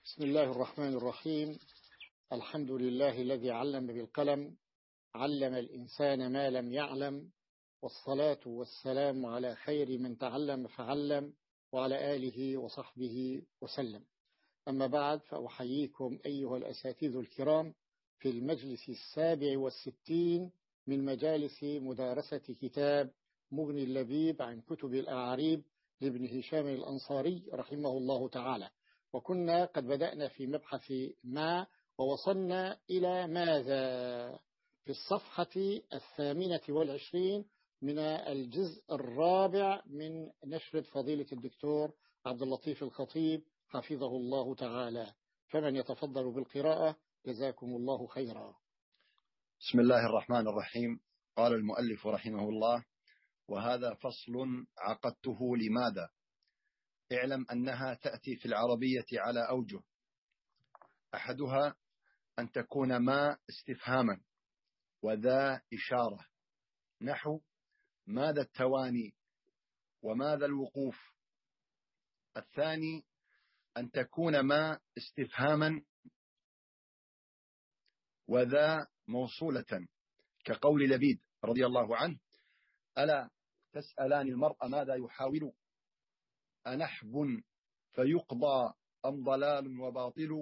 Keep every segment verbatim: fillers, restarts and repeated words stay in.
بسم الله الرحمن الرحيم. الحمد لله الذي علم بالقلم، علم الإنسان ما لم يعلم، والصلاة والسلام على خير من تعلم فعلم، وعلى آله وصحبه وسلم. أما بعد، فأحييكم أيها الأساتذة الكرام في المجلس السابع والستين من مجالس مدارسة كتاب مغني اللبيب عن كتب الأعاريب لابن هشام الأنصاري رحمه الله تعالى. وكنا قد بدأنا في مبحث ما، ووصلنا إلى ماذا في الصفحة الثامنة والعشرين من الجزء الرابع من نشرة فضيلة الدكتور عبد اللطيف الخطيب حفظه الله تعالى. فمن يتفضل بالقراءة جزاكم الله خيرا. بسم الله الرحمن الرحيم. قال المؤلف رحمه الله: وهذا فصل عقدته لماذا. اعلم أنها تأتي في العربية على أوجه، أحدها أن تكون ما استفهاما وذا إشارة، نحو ماذا التواني وماذا الوقوف. الثاني أن تكون ما استفهاما وذا موصولة، كقول لبيد رضي الله عنه: ألا تسألان المرء ماذا يحاول، أنحب فيقضى أم ضلال وباطل.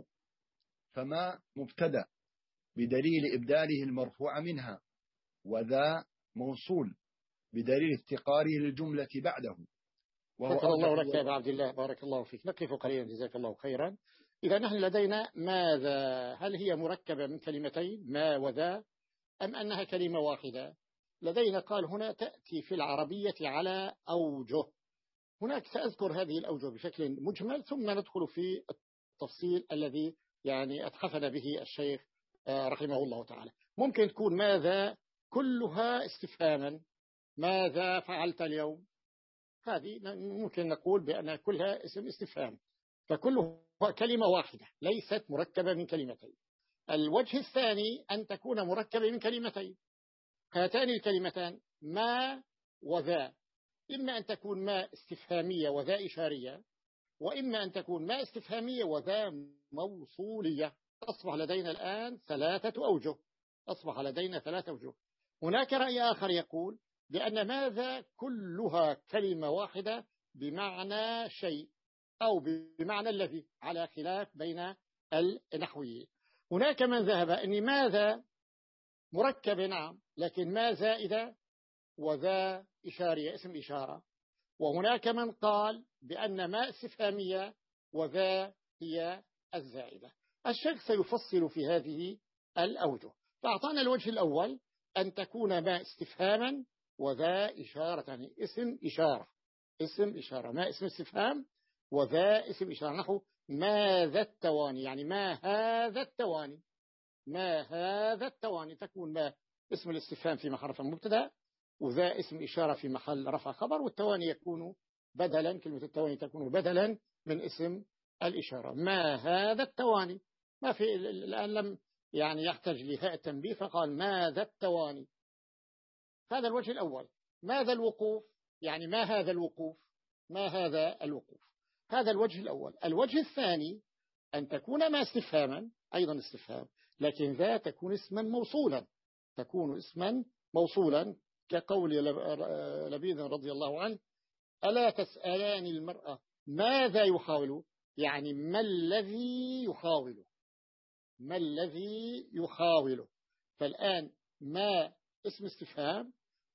فما مبتدأ بدليل إبداله المرفوع منها، وذا موصول بدليل افتقاره للجملة بعده. شكر الله لك يا أبا عبد الله، بارك الله فيك. نقف قليلا جزاك الله خيرا. إذا نحن لدينا ماذا، هل هي مركبة من كلمتين ما وذا أم أنها كلمة واحدة؟ لدينا قال هنا تأتي في العربية على أوجه. هناك سأذكر هذه الأوجه بشكل مجمل، ثم ندخل في التفصيل الذي يعني أتحفنا به الشيخ رحمه الله تعالى. ممكن تكون ماذا كلها استفهاما، ماذا فعلت اليوم، هذه ممكن نقول بأنها كلها اسم استفهام، فكلها كلمة واحدة ليست مركبة من كلمتين. الوجه الثاني أن تكون مركبة من كلمتين. هاتان الكلمتان ما وذا، إما أن تكون ما استفهامية وذا إشارية، وإما أن تكون ما استفهامية وذا موصولية. أصبح لدينا الآن ثلاثة أوجه، أصبح لدينا ثلاثة أوجه. هناك رأي آخر يقول بأن ماذا كلها كلمة واحدة بمعنى شيء أو بمعنى الذي، على خلاف بين النحويين. هناك من ذهب أن ماذا مركب نعم، لكن ما زائدة وذا إشارية اسم إشارة. وهناك من قال بأن ما استفهامية وذا هي الزائدة. الشيخ سيفصل في هذه الأوجه. فأعطانا الوجه الأول أن تكون ما استفهاما وذا إشارة، يعني اسم إشارة، اسم إشارة، ما اسم استفهام وذا اسم إشارة، نحو ماذا التواني، يعني ما هذا التواني، ما هذا التواني. تكون ما اسم الاستفهام في محل رفع مبتدا، وذا اسم إشارة في محل رفع خبر، والتواني يكون بدلا، كلمة التواني تكون بدلا من اسم الإشارة. ما هذا التواني، ما في الآن لم يعني يحتاج لهاء التنبيه، فقال ماذا التواني. هذا الوجه الأول. ماذا الوقوف، يعني ما هذا الوقوف، ما هذا الوقوف. هذا الوجه الأول. الوجه الثاني أن تكون ما استفهاما، أيضا استفهام، لكن ذا تكون اسما موصولا، تكون اسما موصولا، كقول لبيد رضي الله عنه: ألا تسألان المرأة ماذا يحاول، يعني ما الذي يحاول، ما الذي يحاول. فالآن ما اسم استفهام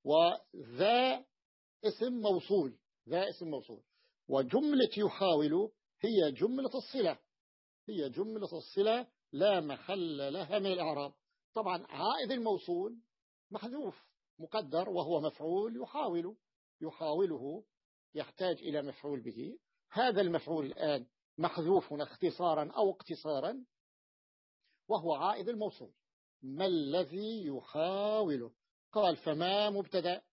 وذا اسم موصول، ذا اسم موصول. وجملة يحاول هي جملة الصلة، هي جملة الصلة لا محل لها من الإعراب. طبعا عائد الموصول محذوف مقدر وهو مفعول يحاول، يحاوله يحتاج إلى مفعول به. هذا المفعول الآن محذوف اختصارا أو اقتصارا، وهو عائد الموصول. ما الذي يحاوله. قال فما مبتدأ،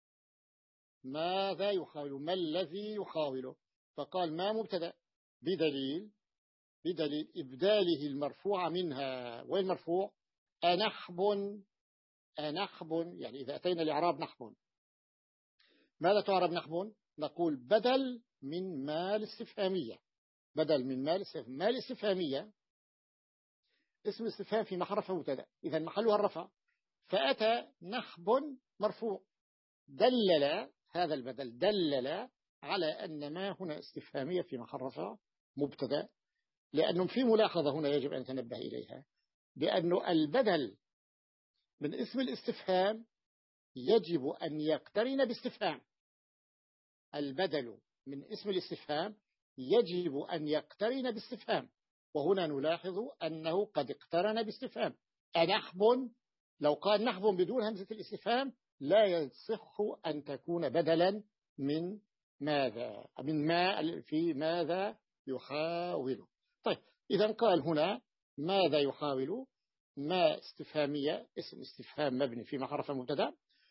ماذا يحاول، ما الذي يحاوله. فقال ما مبتدأ بدليل بدليل إبداله المرفوع منها. والمرفوع أنحب، أنحب، يعني إذا أتينا لإعراب نحب، ماذا تعرب نحب؟ نقول بدل من ما الاستفهامية، بدل من ما الاستفهام. ما الاستفهامية اسم الاستفهام في محل رفع مبتدأ، إذا محلها الرفع، فأتى نحب مرفوع، دلل هذا البدل دلل على أن ما هنا استفهامية في محل رفع مبتدأ، لأنه في ملاحظة هنا يجب أن نتنبه إليها، بأن البدل من اسم الاستفهام يجب أن يقترن باستفهام. البدل من اسم الاستفهام يجب أن يقترن باستفهام، وهنا نلاحظ أنه قد اقترن باستفهام. أنحب، لو قال نحب بدون همزة الاستفهام لا يصح أن تكون بدلا من ماذا، من ما في ماذا يحاول. طيب إذا قال هنا ماذا يحاول، ما استفهامية، اسم استفهام مبني في محل رفع مبتدأ،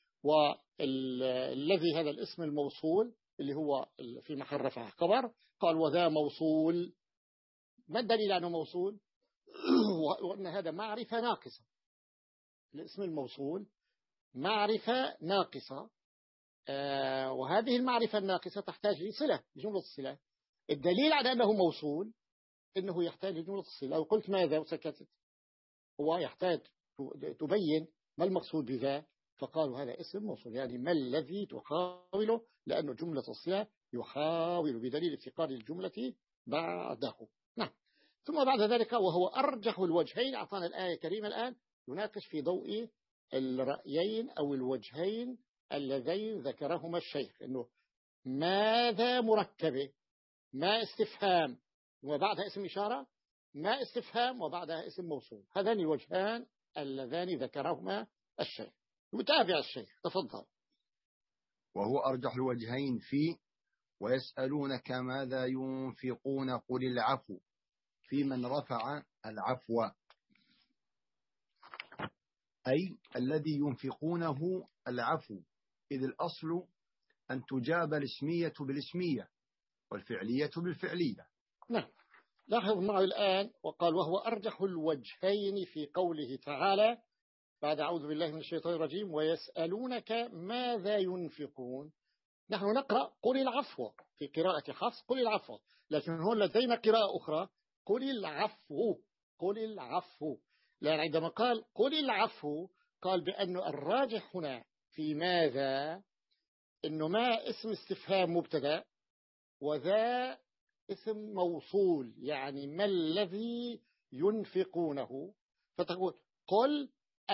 والذي هذا الاسم الموصول اللي هو في محل رفع خبر. قال وذا موصول، ما الدليل أنه موصول؟ وأن هذا معرفة ناقصة، الاسم الموصول معرفة ناقصة، آه وهذه المعرفة الناقصة تحتاج لصلة، جملة الصلة. الدليل على أنه موصول أنه يحتاج لجملة الصلة. لو قلت ماذا وسكتت، هو يحتاج تبين ما المقصود بذا، فقالوا هذا اسم موصول، يعني ما الذي تحاوله، لأنه جملة الصلة يحاول بدليل افتقار الجملة بعده. نعم. ثم بعد ذلك وهو أرجح الوجهين، أعطانا الآية الكريمة الآن يناقش في ضوء الرأيين أو الوجهين اللذين ذكرهما الشيخ، أنه ماذا مركبة، ما استفهام وبعدها اسم إشارة، ما استفهام وبعدها اسم موصول. هذان الوجهان اللذان ذكرهما الشيخ. متابع الشيخ، تفضل. وهو أرجح الوجهين في ويسألونك ماذا ينفقون قل العفو في من رفع العفو، أي الذي ينفقونه العفو، إذ الأصل أن تجاب الاسمية بالاسمية والفعلية بالفعلية. نعم. لاحظ معي الآن وقال وهو أرجح الوجهين في قوله تعالى بعد أعوذ بالله من الشيطان الرجيم ويسألونك ماذا ينفقون. نحن نقرأ قل العفو في قراءة حفص، قل العفو، لكن هون لدينا قراءة أخرى قل العفو، قل العفو. لأن عندما قال قل العفو قال بأنه الراجح هنا في ماذا إنه ما اسم استفهام مبتدأ وذا اسم موصول، يعني ما الذي ينفقونه، فتقول قل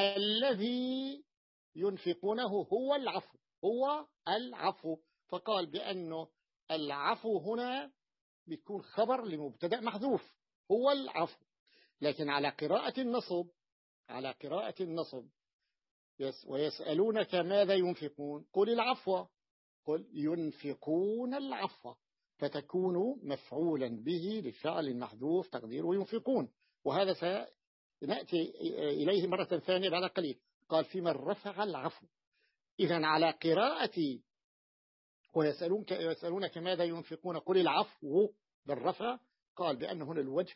الذي ينفقونه هو العفو، هو العفو. فقال بأنه العفو هنا بيكون خبر لمبتدأ محذوف هو العفو. لكن على قراءة النصب، على قراءة النصب يس ويسألونك ماذا ينفقون قل العفو، قل ينفقون العفو، فتكون مفعولا به للفعل المحذوف تقديره ينفقون. وهذا سنأتي إليه مرة ثانية بعد قليل. قال في من رفع العفو. إذن على قراءة ويسألونك يسألونك ماذا ينفقون قل العفو بالرفع، قال بأن هنا الوجه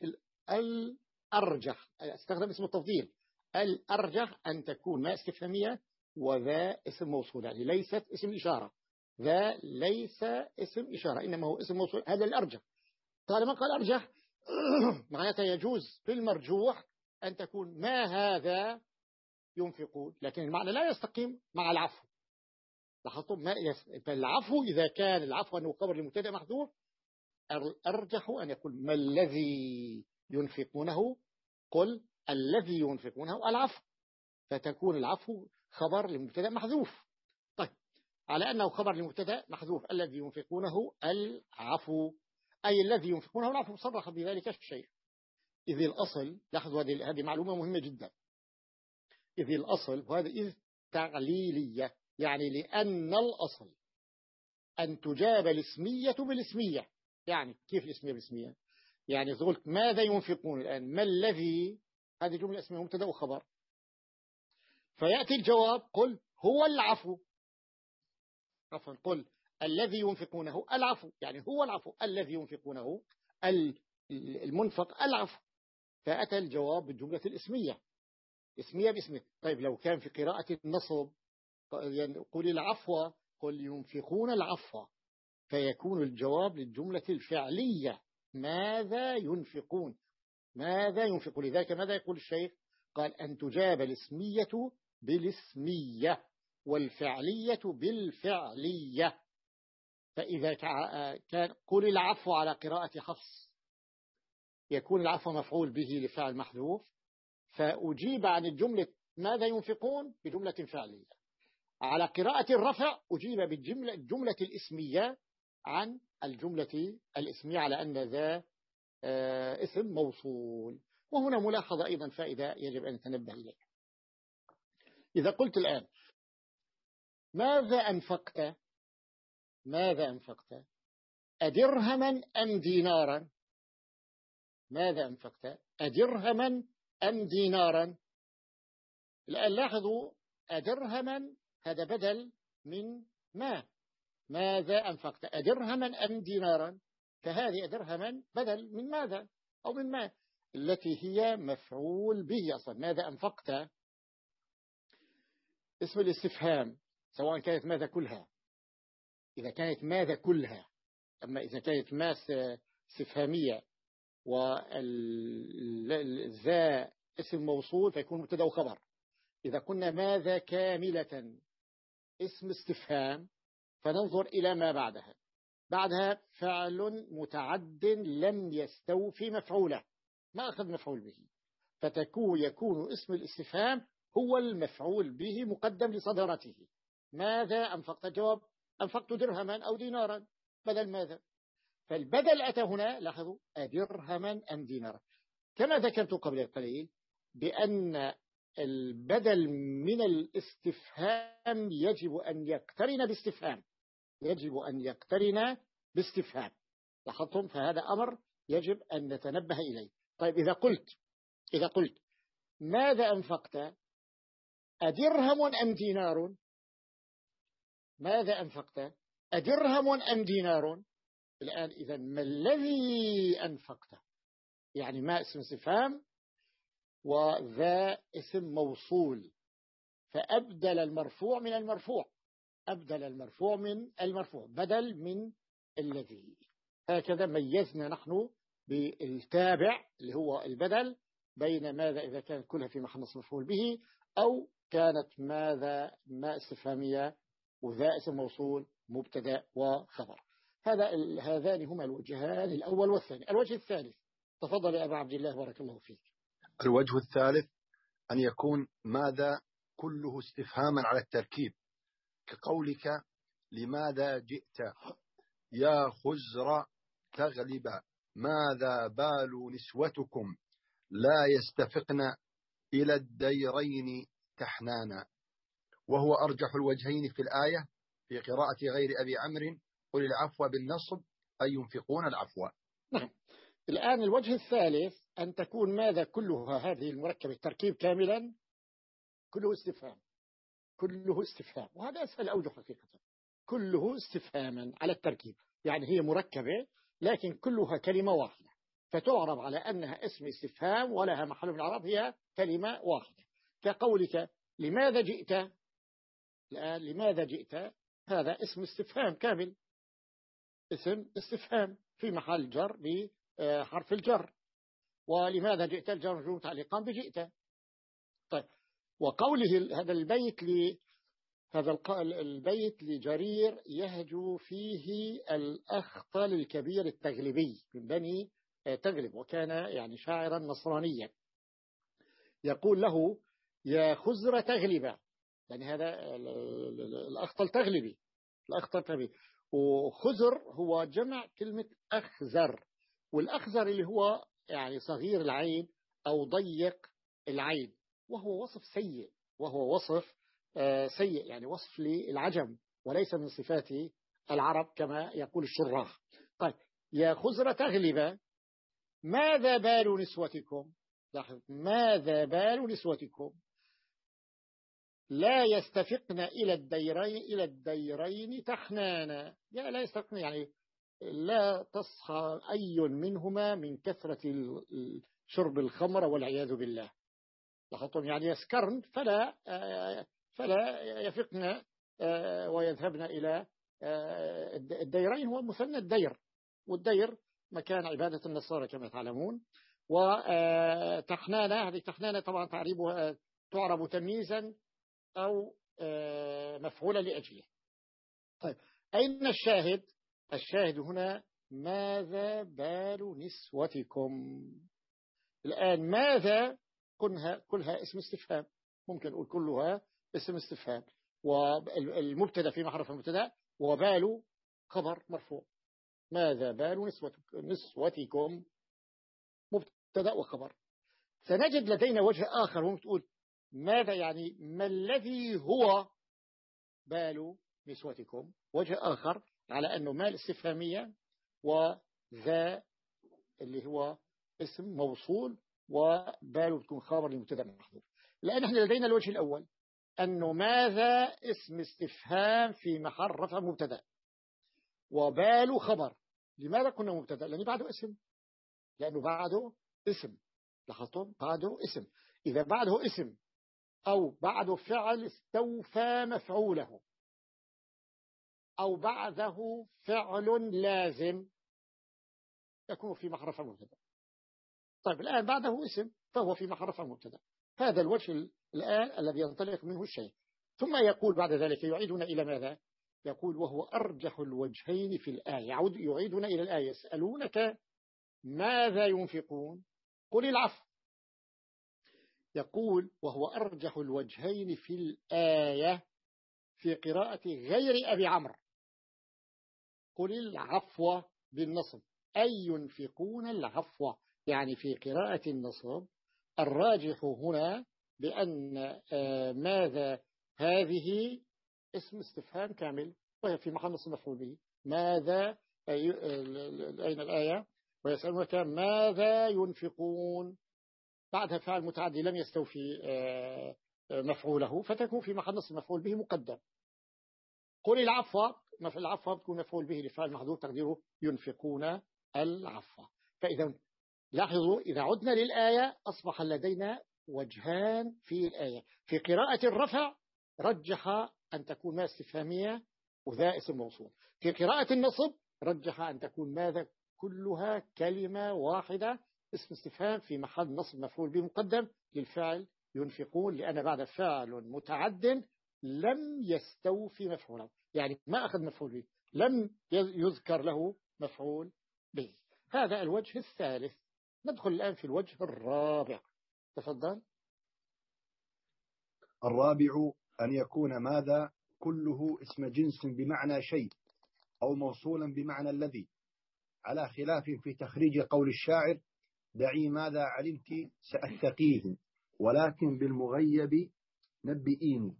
الأرجح، استخدم اسم التفضيل، الأرجح أن تكون ما استفهامية وذا اسم موصول، يعني ليست اسم إشارة، ذا ليس اسم إشارة إنما هو اسم موصول، هذا الأرجح. طالما قال أرجح معناته يجوز في المرجوح أن تكون ما هذا ينفقون، لكن المعنى لا يستقيم مع العفو. لاحظتم ما يس... العفو إذا كان العفو أنه خبر لمبتدأ محذوف، أرجح أن يقول ما الذي ينفقونه قل الذي ينفقونه العفو، فتكون العفو خبر لمبتدأ محذوف. طيب على أنه خبر لمبتدأ محذوف الذي ينفقونه العفو، أي الذي ينفقونه العفو، صرح بذلك الشيخ. إذ الأصل، لاحظوا هذه هذه معلومة مهمة جدا، إذ الأصل وهذا إذ تعليلية، يعني لأن الأصل أن تجاب الاسمية بالاسمية. يعني كيف الاسمية بالاسمية؟ يعني قلت ماذا ينفقون الآن، ما الذي، هذه جملة اسمية مبتدأ وخبر، فيأتي الجواب قل هو العفو، عفوا قل الذي ينفقونه العفو، يعني هو العفو الذي ينفقونه المنفق العفو، فأتى الجواب بالجملة الاسمية، اسمية باسمية. طيب لو كان في قراءة النصب يعني قل العفو قل ينفقون العفو، فيكون الجواب للجملة الفعلية ماذا ينفقون، ماذا ينفقون. لذلك ماذا يقول الشيخ؟ قال أن تجاب الاسمية بالاسمية والفعلية بالفعلية. فإذا كان قل العفو على قراءة حفص يكون العفو مفعول به لفعل محذوف، فأجيب عن الجملة ماذا ينفقون بجملة فعلية. على قراءة الرفع أجيب بالجملة الجملة الاسمية عن الجملة الاسمية على أن ذا اسم موصول. وهنا ملاحظة أيضا فائدة يجب أن نتنبه إليها. إذا قلت الآن ماذا أنفقت، ماذا أنفقت أدرهما أم دينارا، ماذا أنفقت أدرهما أم دينارا. الآن لاحظوا أدرهما هذا بدل من ما، ماذا أنفقت أدرهما أم دينارا، فهذه أدرهما بدل من ماذا أو من ما التي هي مفعول به أصلا. ماذا أنفقت اسم الاستفهام سواء كانت ماذا كلها، إذا كانت ماذا كلها، أما إذا كانت ما استفهامية والذا اسم موصول فيكون مبتدا وخبر. إذا كنا ماذا كاملة اسم استفهام فننظر إلى ما بعدها، بعدها فعل متعد لم يستوفي مفعوله، ما أخذ مفعول به، فتكون يكون اسم الاستفهام هو المفعول به مقدم لصدارته. ماذا أنفقت، جواب أنفقت درهما أو دينارا بدل ماذا، فالبدل أتى هنا. لاحظوا أدرهما أم دينارا، كما ذكرت قبل قليل بأن البدل من الاستفهام يجب أن يقترن باستفهام، يجب أن يقترن باستفهام. لاحظتم؟ فهذا أمر يجب أن نتنبه إليه. طيب إذا قلت إذا قلت ماذا أنفقت أدرهم أم دينار، ماذا أنفقت أدرهم أم دينار. الآن إذا ما الذي أنفقته، يعني ما اسم استفهام وذا اسم موصول، فأبدل المرفوع من المرفوع، أبدل المرفوع من المرفوع بدل من الذي. هكذا ميزنا نحن بالتابع اللي هو البدل بين ماذا إذا كانت كلها في محل نصب مفعول به أو كانت ماذا ما استفهامية وذا اسم موصول مبتدا وخبر. هذا هذان هما الوجهان الأول والثاني. الوجه الثالث، تفضل يا أبا عبد الله بارك الله فيك. الوجه الثالث أن يكون ماذا كله استفهاما على التركيب، كقولك لماذا جئت يا خزر تغلب، ماذا بال نسوتكم لا يستفقن إلى الديرين تحنانا. وهو أرجح الوجهين في الآية في قراءة غير أبي عمرو قل العفو بالنصب أي ينفقون العفو. نعم. الآن الوجه الثالث أن تكون ماذا كلها هذه المركبة التركيب كاملا كله استفهام، كله استفهام، وهذا أسهل أوجه حقيقة، كله استفهاما على التركيب، يعني هي مركبة لكن كلها كلمة واحدة، فتعرب على أنها اسم استفهام ولها محل من الإعراب، هي كلمة واحدة. كقولك لماذا جئت، الآن لماذا جئت هذا اسم استفهام كامل، اسم استفهام في محل جر بحرف الجر، ولماذا جئت الجر مجرور متعلقا بجئت. طيب، وقوله هذا البيت ل هذا البيت لجرير يهجو فيه الأخطل الكبير التغلبي من بني تغلب، وكان يعني شاعرا نصرانيا، يقول له يا خزر تغلب، يعني هذا الأخطل تغلبي، الأخطل تغلبي. وخزر هو جمع كلمة أخزر، والأخزر اللي هو يعني صغير العين أو ضيق العين، وهو وصف سيء، وهو وصف سيء يعني وصف للعجم وليس من صفات العرب كما يقول الشراح. طيب، يا خزر تغلب ماذا بال نسوتكم، لاحظ ماذا بال نسوتكم لا يستفقن إلى الديرين إلى الديرين تحنانا، يعني لا يستفقن يعني لا تصحى أي منهما من كثرة شرب الخمر والعياذ بالله. لاحظتم؟ يعني يسكرن فلا فلا يفقن ويذهبن إلى الديرين، هو مثنى الدير، والدير مكان عبادة النصارى كما تعلمون. وتحنانة، هذه تحنانة طبعا تعريبها تعرب تمييزا أو مفعولا لأجله. طيب أين الشاهد؟ الشاهد هنا ماذا بال نسوتكم. الآن ماذا كلها, كلها اسم استفهام، ممكن نقول كلها اسم استفهام، والمبتدا في محرف المبتدا، وبال خبر مرفوع. ماذا بال نسوتكم مبتدا وخبر. سنجد لدينا وجه آخر، ممكن تقول ماذا يعني ما الذي هو بال نسوتكم، وجه آخر على أنه مال استفهامية وذا اللي هو اسم موصول وبال بتكون خبر لمبتدا محذوف. الآن احنا لدينا الوجه الأول أنه ماذا اسم استفهام في محل رفع مبتدا وبال خبر. لماذا كنا مبتدا؟ لأنه بعده اسم، لأنه بعده اسم. لاحظتم؟ بعده اسم. إذا بعده اسم أو بعده فعل استوفى مفعوله أو بعده فعل لازم يكون في محل رفع مبتدا. طيب الآن بعده اسم فهو في محل رفع مبتدا. هذا الوجه الآن الذي ينطلق منه الشيء. ثم يقول بعد ذلك يعيدنا إلى ماذا؟ يقول وهو أرجح الوجهين في الآية. يعود يعيدنا إلى الآية. يسألونك ماذا ينفقون قل العفو. يقول وهو أرجح الوجهين في الآية في قراءة غير أبي عمرو. قل العفو بالنصب أي ينفقون العفو، يعني في قراءة النصب الراجح هنا بأن ماذا هذه اسم استفهام كامل وهي في محل نصب مفعول به. ماذا أين الآية؟ ويسألونك ماذا ينفقون، بعدها فعل متعدي لم يستوفي مفعوله فتكون في محل نصب مفعول به مقدم. قل العفو، العفو تكون مفعول به لفعل محذوف تقديره ينفقون العفو. فإذا لاحظوا إذا عدنا للآية أصبح لدينا وجهان في الآية. في قراءة الرفع رجح أن تكون ما استفهامية وذا اسم موصول. في قراءة النصب رجح أن تكون ماذا كلها كلمة واحدة اسم استفهام في محل نصب مفعول به مقدم للفعل ينفقون، لأن بعد فعل متعد لم يستوفي مفعوله، يعني ما أخذ مفعول به، لم يذكر له مفعول به. هذا الوجه الثالث. ندخل الآن في الوجه الرابع. تفضل. الرابع أن يكون ماذا كله اسم جنس بمعنى شيء أو موصولا بمعنى الذي، على خلاف في تخريج قول الشاعر دعي ماذا علمت سأتقيه ولكن بالمغيب نبئيني.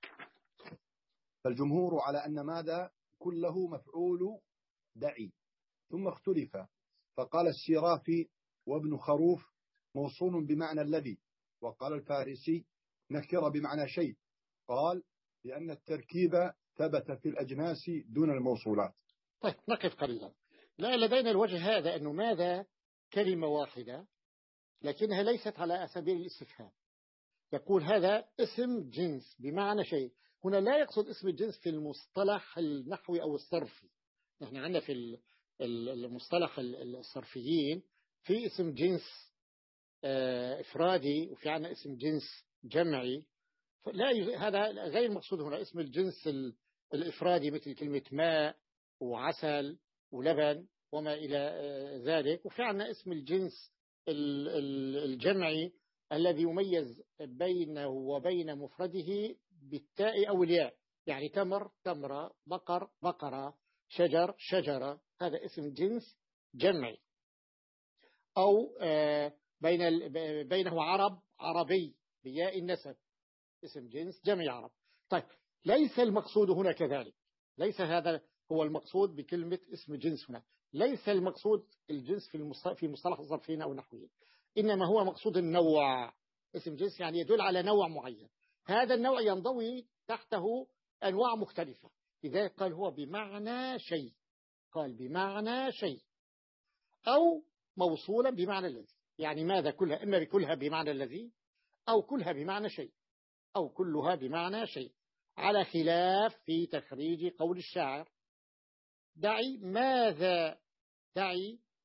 فالجمهور على أن ماذا كله مفعول دعي، ثم اختلف فقال السيرافي وابن خروف موصول بمعنى الذي، وقال الفارسي نكر بمعنى شيء، قال لأن التركيب ثبت في الأجناس دون الموصولات. طيب نقف قليلا. لا لدينا الوجه هذا أنه ماذا كلمة واحدة لكنها ليست على سبيل الاستفهام. يقول هذا اسم جنس بمعنى شيء. هنا لا يقصد اسم الجنس في المصطلح النحوي أو الصرفي. نحن عندنا في المصطلح الصرفيين في اسم جنس إفرادي وفي عندنا اسم جنس جمعي. لا هذا غير مقصود هنا. اسم الجنس الإفرادي مثل كلمة ماء وعسل ولبن وما إلى ذلك، وفي عندنا اسم الجنس الجمعي الذي يميز بينه وبين مفرده بالتاء أو الياء، يعني تمر تمرة، بقر بقرة، شجر شجرة. هذا اسم جنس جمعي. أو بين بينه عرب عربي بياء النسب، اسم جنس جمعي عرب. طيب ليس المقصود هنا كذلك، ليس هذا هو المقصود بكلمة اسم جنس هنا. ليس المقصود الجنس في في مصطلح الظرفيين أو النحويين، إنما هو مقصود النوع. اسم جنس يعني يدل على نوع معين، هذا النوع ينضوي تحته أنواع مختلفة. إذا قال هو بمعنى شيء، قال بمعنى شيء أو موصولا بمعنى الذي، يعني ماذا كلها إما بكلها بمعنى الذي أو كلها بمعنى شيء أو كلها بمعنى شيء، على خلاف في تخريج قول الشاعر دعي ماذا دعي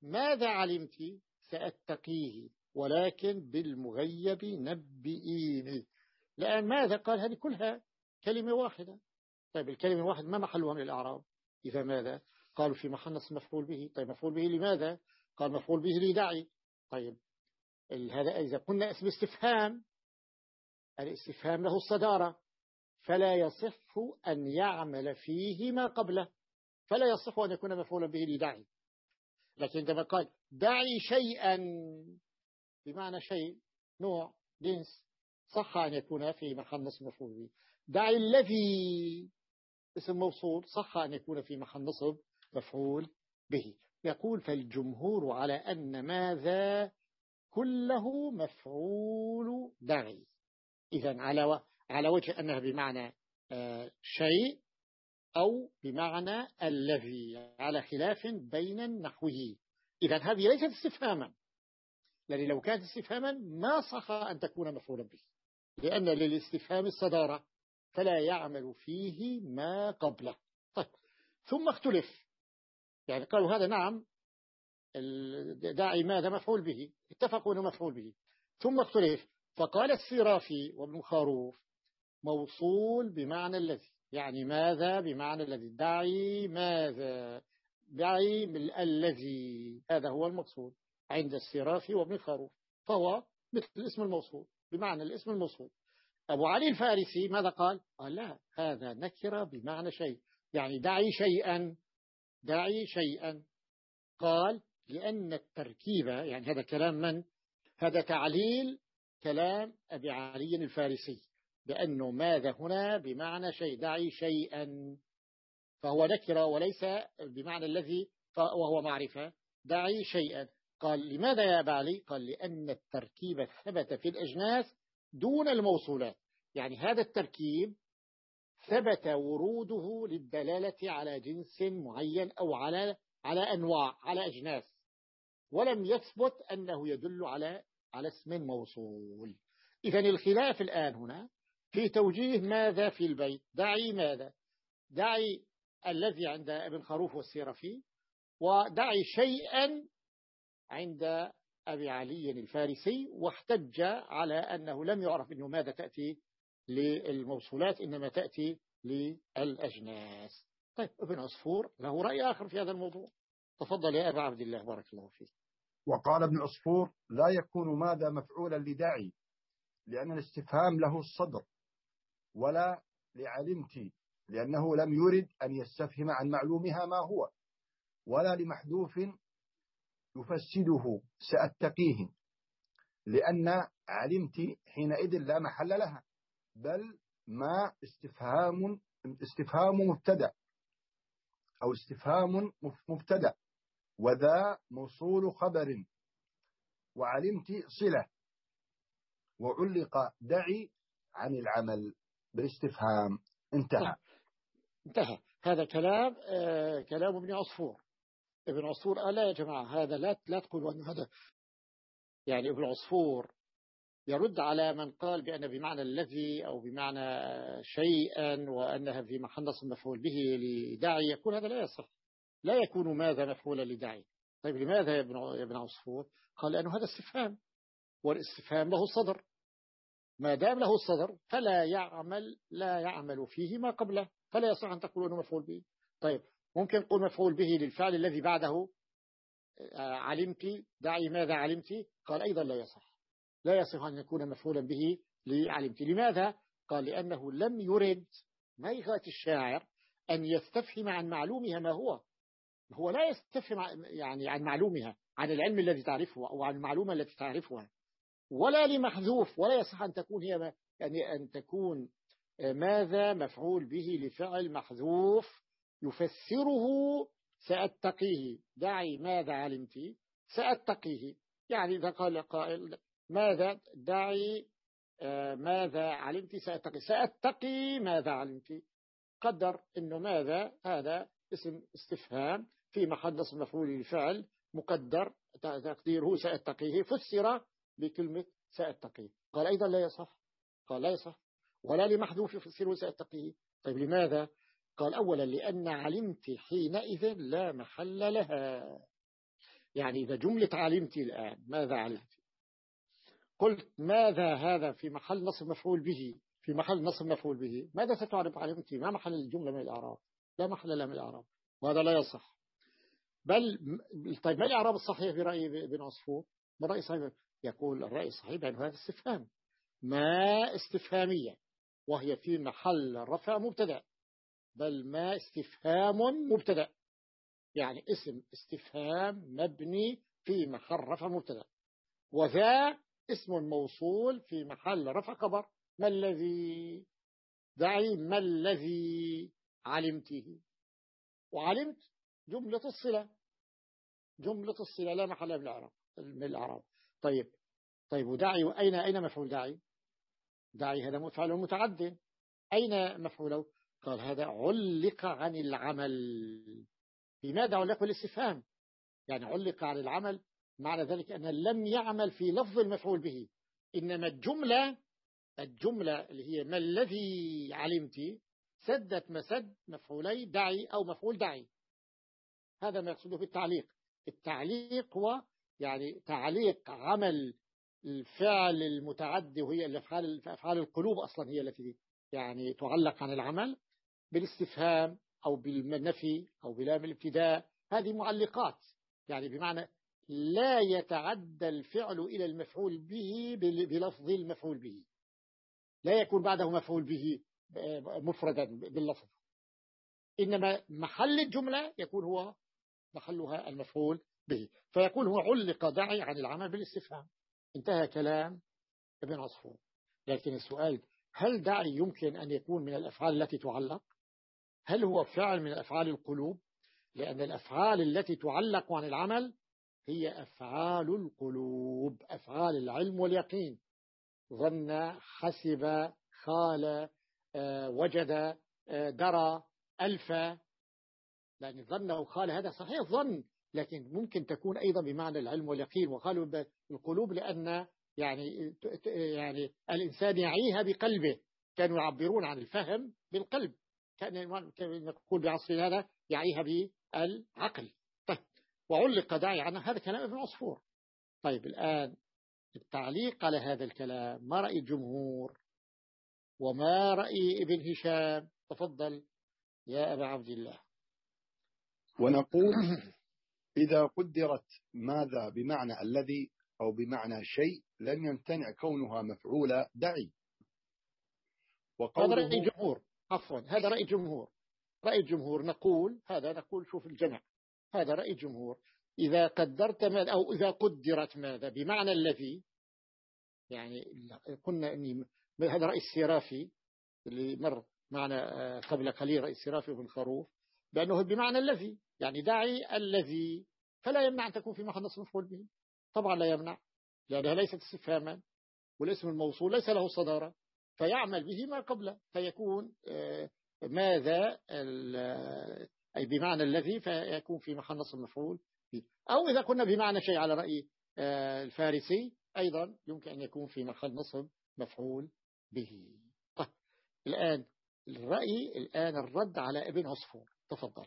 ماذا علمت سأتقيه ولكن بالمغيب نبئيني. لأن ماذا قال هذه كلها كلمة واحدة. طيب الكلمة الواحدة ما محلها من الأعراب؟ إذا ماذا قالوا في محل نصب مفعول به. طيب مفعول به لماذا؟ قال مفعول به لدعي. طيب هذا إذا قلنا اسم استفهام، الاستفهام له الصدارة، فلا يصح أن يعمل فيه ما قبله، فلا يصح أن يكون مفعولا به لدعي. لكن عندما قال دعي شيئا بمعنى شيء نوع جنس، صح أن يكون في محل نصب مفعول به. دعي الذي اسم موصول، صح أن يكون في محل نصب مفعول به. يقول فالجمهور على أن ماذا كله مفعول دعي. إذن على على وجه أنها بمعنى شيء أو بمعنى الذي، على خلاف بين النحويين. إذن هذه ليست استفهاما، لأن لو كانت استفهاما ما صح أن تكون مفعولا به، لأن للاستفهام الصدارة فلا يعمل فيه ما قبله. طيب ثم اختلف، يعني قالوا هذا نعم داعي ماذا مفعول به، اتفقوا أنه مفعول به. ثم اختلف فقال السرافي وابن خروف موصول بمعنى الذي، يعني ماذا بمعنى الذي، داعي ماذا داعي الذي، هذا هو المقصود عند السرافي وابن خروف، فهو مثل الاسم الموصول بمعنى الاسم الموصول. أبو علي الفارسي ماذا قال؟ قال لا، هذا نكرة بمعنى شيء، يعني دعي شيئا دعي شيئا. قال لأن التركيب، يعني هذا كلام من؟ هذا تعليل كلام أبي علي الفارسي، بأنه ماذا هنا بمعنى شيء، دعي شيئا، فهو نكرة وليس بمعنى الذي وهو معرفة، دعي شيئا. قال لماذا يا أبا علي؟ قال لأن التركيب ثبت في الأجناس دون الموصولات، يعني هذا التركيب ثبت وروده للدلالة على جنس معين أو على على أنواع، على أجناس، ولم يثبت أنه يدل على على اسم موصول. إذن الخلاف الآن هنا في توجيه ماذا في البيت، دعي ماذا، دعي الذي عند ابن خروف والسيرفي، ودعي شيئا عند أبي علي الفارسي، واحتج على أنه لم يعرف أنه ماذا تأتي للموصولات إنما تأتي للأجناس. طيب ابن عصفور له رأي آخر في هذا الموضوع، تفضل يا أبا عبد الله بارك الله فيك. وقال ابن عصفور لا يكون ماذا مفعولا لداعي، لأن الاستفهام له الصدر، ولا لعلمت لأنه لم يرد أن يستفهم عن معلومها ما هو، ولا لمحذوف يفسده سأتقيه، لأن علمت حينئذ لا محل لها، بل ما استفهام استفهام مبتدأ أو استفهام مبتدأ، وذا موصول خبر، وعلمت صلة، وعلق دعي عن العمل بالاستفهام. انتهى. انتهى. هذا كلام آه كلام ابن عصفور. ابن عصفور قال لا يا جماعة، هذا لا لا تقولوا أنه هذا، يعني ابن عصفور يرد على من قال بأن بمعنى الذي أو بمعنى شيئا وأنها في محل نصب مفعول به لداعي، يقول هذا لا يصح، لا يكون ماذا مفعولا لداعي. طيب لماذا يا ابن يا ابن عصفور؟ قال لأنه هذا استفهام، والاستفهام له الصدر، ما دام له الصدر فلا يعمل لا يعمل فيه ما قبله، فلا يصح أن تقول أنه مفعول به. طيب ممكن نقول مفعول به للفعل الذي بعده، علمت داعي ماذا علمت، قال أيضا لا يصح، لا يصح أن يكون مفعولا به لعلمت. لماذا؟ قال لأنه لم يرد ميغة الشاعر أن يستفهم عن معلومها ما هو، هو لا يستفهم يعني عن معلومها، عن العلم الذي تعرفه أو عن المعلومة التي تعرفها، ولا لمحذوف، ولا يصح أن تكون هي يعني أن تكون ماذا مفعول به لفعل محذوف يفسره سأتقيه، دعي ماذا علمت سأتقيه. يعني إذا قال قائل ماذا دعي ماذا علمت سأتقي، سأتقي ماذا علمت، قدر إنه ماذا هذا اسم استفهام في محل نصب مفعول للفعل مقدر تقديره سأتقيه، فسر بكلمة سأتقيه. قال أيضا لا يصح، قال لا يصح، ولا لمحذوف يفسره سأتقيه. طيب لماذا؟ قال أولا لأن علمت حينئذ لا محل لها، يعني إذا جملة علمت الآن ماذا علمت، قلت ماذا هذا في محل نصب مفعول به، في محل نصب مفعول به، ماذا ستعرف علمت؟ ما محل الجملة من الإعراب؟ لا محل لها من الإعراب، وهذا لا يصح. بل طيب ما الإعراب الصحيح برأي ابن عصفور؟ من رأي صحيح يقول الرأي الصحيح بأن هذا استفهام، ما استفهامية، وهي في محل رفع مبتدأ، بل ما استفهام مبتدأ، يعني اسم استفهام مبني في محل رفع مبتدأ، وذا اسم موصول في محل رفع خبر. ما الذي دعي ما الذي علمته، وعلمت جملة الصلة، جملة الصلة لا محل من الإعراب من الإعراب. طيب طيب وداعي أين أين مفعول داعي؟ داعي هذا مفعول متعد، أين مفعوله؟ قال هذا علق عن العمل. لماذا علق بالاستفهام؟ يعني علق عن العمل معنى ذلك أنه لم يعمل في لفظ المفعول به، إنما الجملة الجملة اللي هي ما الذي علمت سدت مسد مفعولي داعي أو مفعول داعي. هذا ما يقصده بالتعليق. التعليق هو يعني تعليق عمل الفعل المتعدي، وهي الأفعال أفعال القلوب أصلا هي التي يعني تعلق عن العمل بالاستفهام أو بالنفي أو بلام الابتداء. هذه معلقات، يعني بمعنى لا يتعدى الفعل إلى المفعول به بلفظ المفعول به، لا يكون بعده مفعول به مفردا باللفظ، إنما محل الجملة يكون هو محلها المفعول به، فيكون هو علق داعي عن العمل بالاستفهام. انتهى كلام ابن عصفور. لكن السؤال، هل داعي يمكن أن يكون من الأفعال التي تعلق؟ هل هو فعل من أفعال القلوب؟ لأن الأفعال التي تعلق عن العمل هي أفعال القلوب، أفعال العلم واليقين، ظن، حسب، خال، آه، وجد، آه، درى، ألف. لأن ظن وخال هذا صحيح ظن، لكن ممكن تكون أيضا بمعنى العلم واليقين. وقالوا القلوب لأن يعني يعني الإنسان يعيها بقلبه، كانوا يعبرون عن الفهم بالقلب، كان نقول بعصر هذا يعيها بالعقل. طيب وعلق داعي عنها، هذا كلام ابن عصفور. طيب الآن التعليق على هذا الكلام، ما رأي الجمهور وما رأي ابن هشام؟ تفضل يا أبا عبد الله. ونقول إذا قدرت ماذا بمعنى الذي أو بمعنى شيء لم يمتنع كونها مفعولة دعي. هذا رأي الجمهور، عفوا هذا رأي الجمهور. رأي الجمهور نقول هذا، نقول شوف الجمع، هذا رأي الجمهور. إذا قدرت ماذا أو إذا قدرت ماذا بمعنى الذي، يعني قلنا أني هذا رأي السرافي اللي مر معنا قبل قليل، رأي السرافي بن خروف، بأنه بمعنى الذي، يعني داعي الذي، فلا يمنع أن تكون في محل نصب مفعول به. طبعا لا يمنع، لأنها ليست استفهاما، والاسم الموصول ليس له صدارة، فيعمل به ما قبله، فيكون ماذا أي بمعنى الذي، فيكون في محل نصب مفعول به. أو إذا كنا بمعنى شيء على رأي الفارسي أيضا يمكن أن يكون في محل نصب مفعول به. طيب الآن الرأي، الآن الرد على ابن عصفور، تفضل.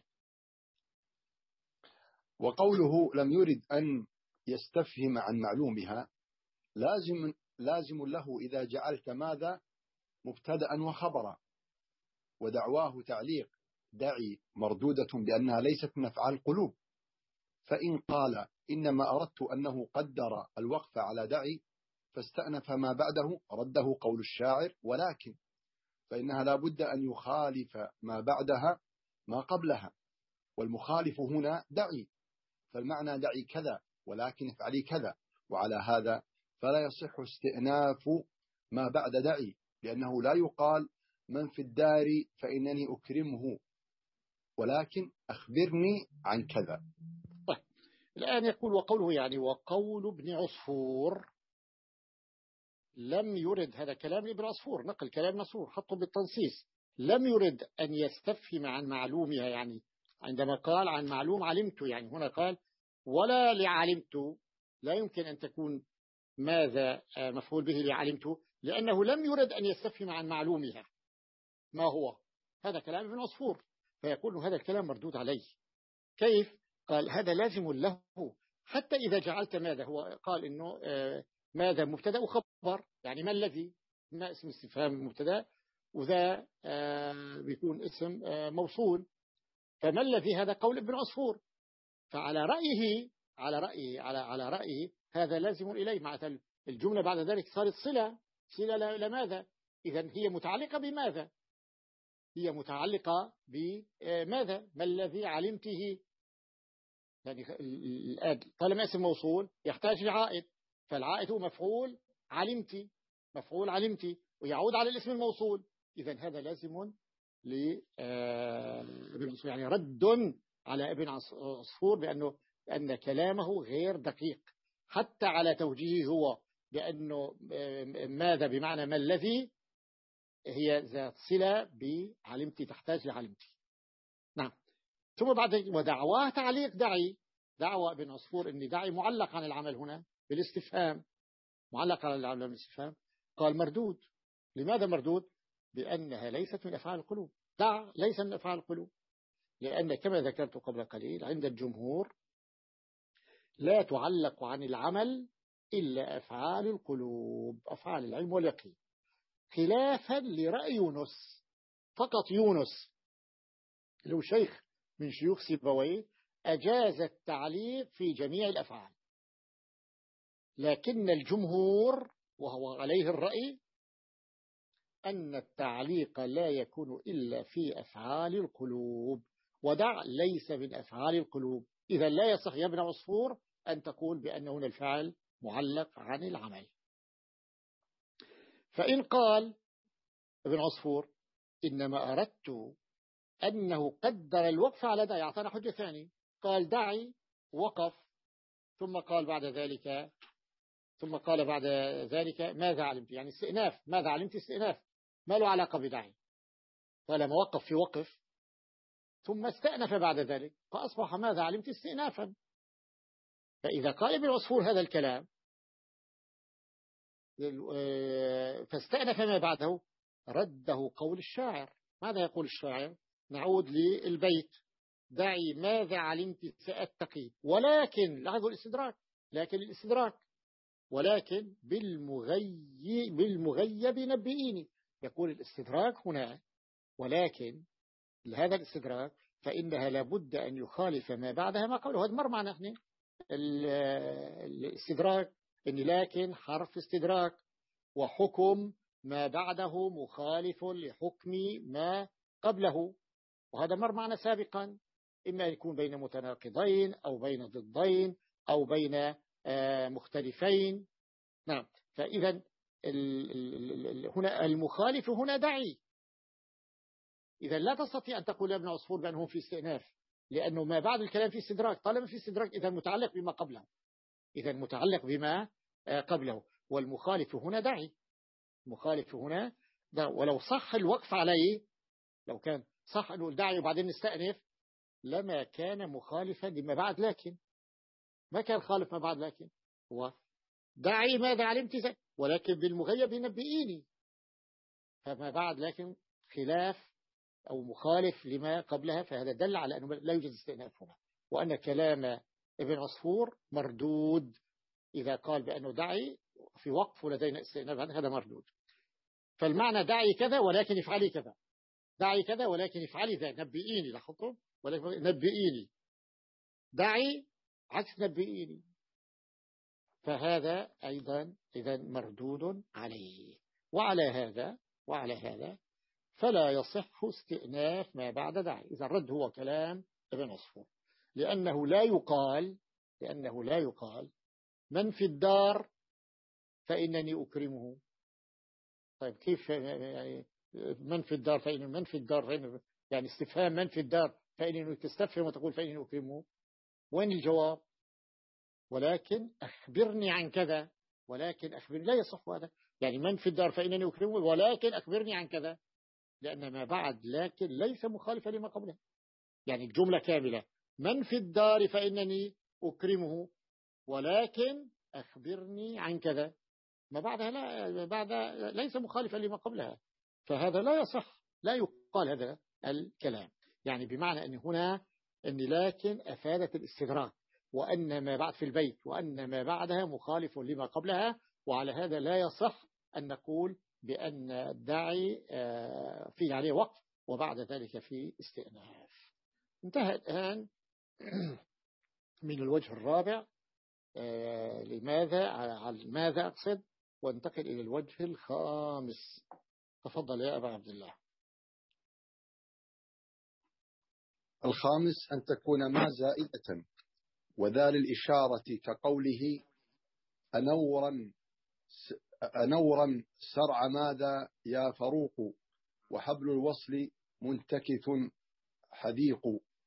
وقوله لم يرد أن يستفهم عن معلومها لازم لازم له إذا جعلت ماذا مبتدأ وخبرا، ودعواه تعليق دعي مردودة بأنها ليست من أفعال القلوب. فإن قال إنما أردت أنه قدر الوقف على دعي فاستأنف ما بعده رده قول الشاعر، ولكن فإنها لا بد أن يخالف ما بعدها ما قبلها، والمخالف هنا دعي، فالمعنى دعي كذا ولكن افعلي كذا، وعلى هذا فلا يصح استئناف ما بعد دعي، لأنه لا يقال من في الدار فإنني أكرمه، ولكن أخبرني عن كذا. طيب الآن يقول وقوله، يعني وقول ابن عصفور لم يرد، هذا كلام ابن عصفور، نقل كلام عصفور حطه بالتنصيص، لم يرد أن يستفهم عن معلومها، يعني عندما قال عن معلوم علمت، يعني هنا قال ولا لعلمت، لا يمكن أن تكون ماذا مفعول به لعلمت، لأنه لم يرد أن يستفهم عن معلومها ما هو. هذا كلام ابن عصفور، فيقول هذا الكلام مردود عليه. كيف؟ قال هذا لازم له حتى إذا جعلت ماذا، هو قال إنه ماذا مبتدأ وخبر، يعني ما الذي، ما اسم استفهام مبتدأ، وذا بيكون اسم موصول. فما الذي هذا قول ابن عصفور، فعلى رأيه على رأيه على على رأيه هذا لازم إليه، مع الجملة بعد ذلك صارت صلة صلة لماذا، إذن هي متعلقة بماذا، هي متعلقة بماذا، ما الذي علمته. يعني طالما اسم موصول يحتاج لعائد، فالعائد هو مفعول علمتي، مفعول علمتي ويعود على الاسم الموصول. إذن هذا لازم ل يعني رد على ابن عصفور بأنه أن كلامه غير دقيق، حتى على توجيهه هو بأنه ماذا بمعنى ما الذي هي ذات صلة بعلمتي، تحتاج لعلمتي. نعم. ثم بعد ودعواه تعليق دعي، دعوى ابن عصفور أن دعي معلق عن العمل هنا بالاستفهام، معلق على العمل بالاستفهام، قال مردود. لماذا مردود؟ بأنها ليست من أفعال القلوب، دع ليس من أفعال القلوب، لأن كما ذكرت قبل قليل عند الجمهور لا تعلق عن العمل إلا أفعال القلوب، أفعال العلم واليقين، خلافا لرأي يونس. فقط يونس لو شيخ من شيوخ سيبويه أجاز التعليق في جميع الأفعال، لكن الجمهور وهو عليه الرأي أن التعليق لا يكون إلا في أفعال القلوب، ودع ليس من أفعال القلوب. إذا لا يصح يا ابن عصفور أن تقول بأن هنا الفعل معلق عن العمل. فإن قال ابن عصفور إنما أردت أنه قدر الوقف على داعي، أعطانا حجة ثانية، قال داعي وقف، ثم قال بعد ذلك ثم قال بعد ذلك ماذا علمت، يعني استئناف، ماذا علمت استئناف، ما له علاقة بداعي، فلما وقف في وقف ثم استأنف بعد ذلك فأصبح ماذا علمت استئنافا. فإذا قال ابن عصفور هذا الكلام فاستأنف ما بعده رده قول الشاعر. ماذا يقول الشاعر؟ نعود للبيت، دعي ماذا علمت سأتقي، ولكن لاحظوا الاستدراك، لكن الاستدراك ولكن بالمغي بالمغيب نبئيني. يقول الاستدراك هنا ولكن لهذا الاستدراك فإنها لابد أن يخالف ما بعدها ما قبله. هذا مر معنا احنا الاستدراك، إن لكن حرف استدراك وحكم ما بعده مخالف لحكم ما قبله، وهذا مر معنا سابقا، إما يكون بين متناقضين أو بين ضدين أو بين مختلفين. نعم. فإذا هنا المخالف هنا دعي. إذا لا تستطيع أن تقول يا ابن عصفور بأنه في استئناف، لأنه ما بعد الكلام في استدراك، طالما في استدراك إذا متعلق بما قبله، إذا متعلق بما قبله، والمخالف هنا دعي، مخالف هنا دعي. ولو صح الوقف عليه، لو كان صح أنه دعي وبعدين نستأنف لما كان مخالفا لما بعد، لكن ما كان خالف ما بعد، لكن هو دعي ماذا علمت ولكن بالمغيب نبئيني، فما بعد لكن خلاف أو مخالف لما قبلها، فهذا دل على أنه لا يوجد استئناف هنا، وأن كلام ابن عصفور مردود. إذا قال بأنه دعي في وقف ولدينا استئناف هذا مردود. فالمعنى دعي كذا ولكن افعلي كذا، دعي كذا ولكن افعلي ذا، نبئيني، لاحظتم، ولكن نبئيني، دعي عكس نبئيني، فهذا أيضا إذا مردود عليه. وعلى هذا وعلى هذا فلا يصح استئناف ما بعد دعي. إذا الرد هو كلام ابن عصفور، لأنه لا يقال لأنه لا يقال من في الدار فإنني أكرمه. طيب كيف يعني من في الدار فإن من في الدار فإن يعني استفهام من في الدار فإنني تستفهم وتقول فإنني أكرمه، وين الجواب؟ ولكن أخبرني عن كذا، ولكن أخبرني، لا يصح هذا. يعني من في الدار فإنني أكرمه ولكن أخبرني عن كذا، لأن ما بعد لكن ليس مخالفا لما قبله. يعني الجملة كاملة من في الدار فإنني أكرمه ولكن أخبرني عن كذا، ما بعدها لا بعد ليس مخالفا لما قبلها، فهذا لا يصح، لا يقال هذا الكلام. يعني بمعنى أن هنا أن لكن أفادت الاستدراك، وأن ما بعد في البيت وأن ما بعدها مخالف لما قبلها، وعلى هذا لا يصح أن نقول بأن الداعي فيه عليه وقف وبعد ذلك في استئناف. انتهى الآن من الوجه الرابع لماذا على ماذا أقصد، وانتقل إلى الوجه الخامس. تفضل يا أبا عبد الله. الخامس أن تكون ما زائدة، وذا للإشارة كقوله أنورا أنورا سرع ماذا يا فروق، وحبل الوصل منتكث حديق.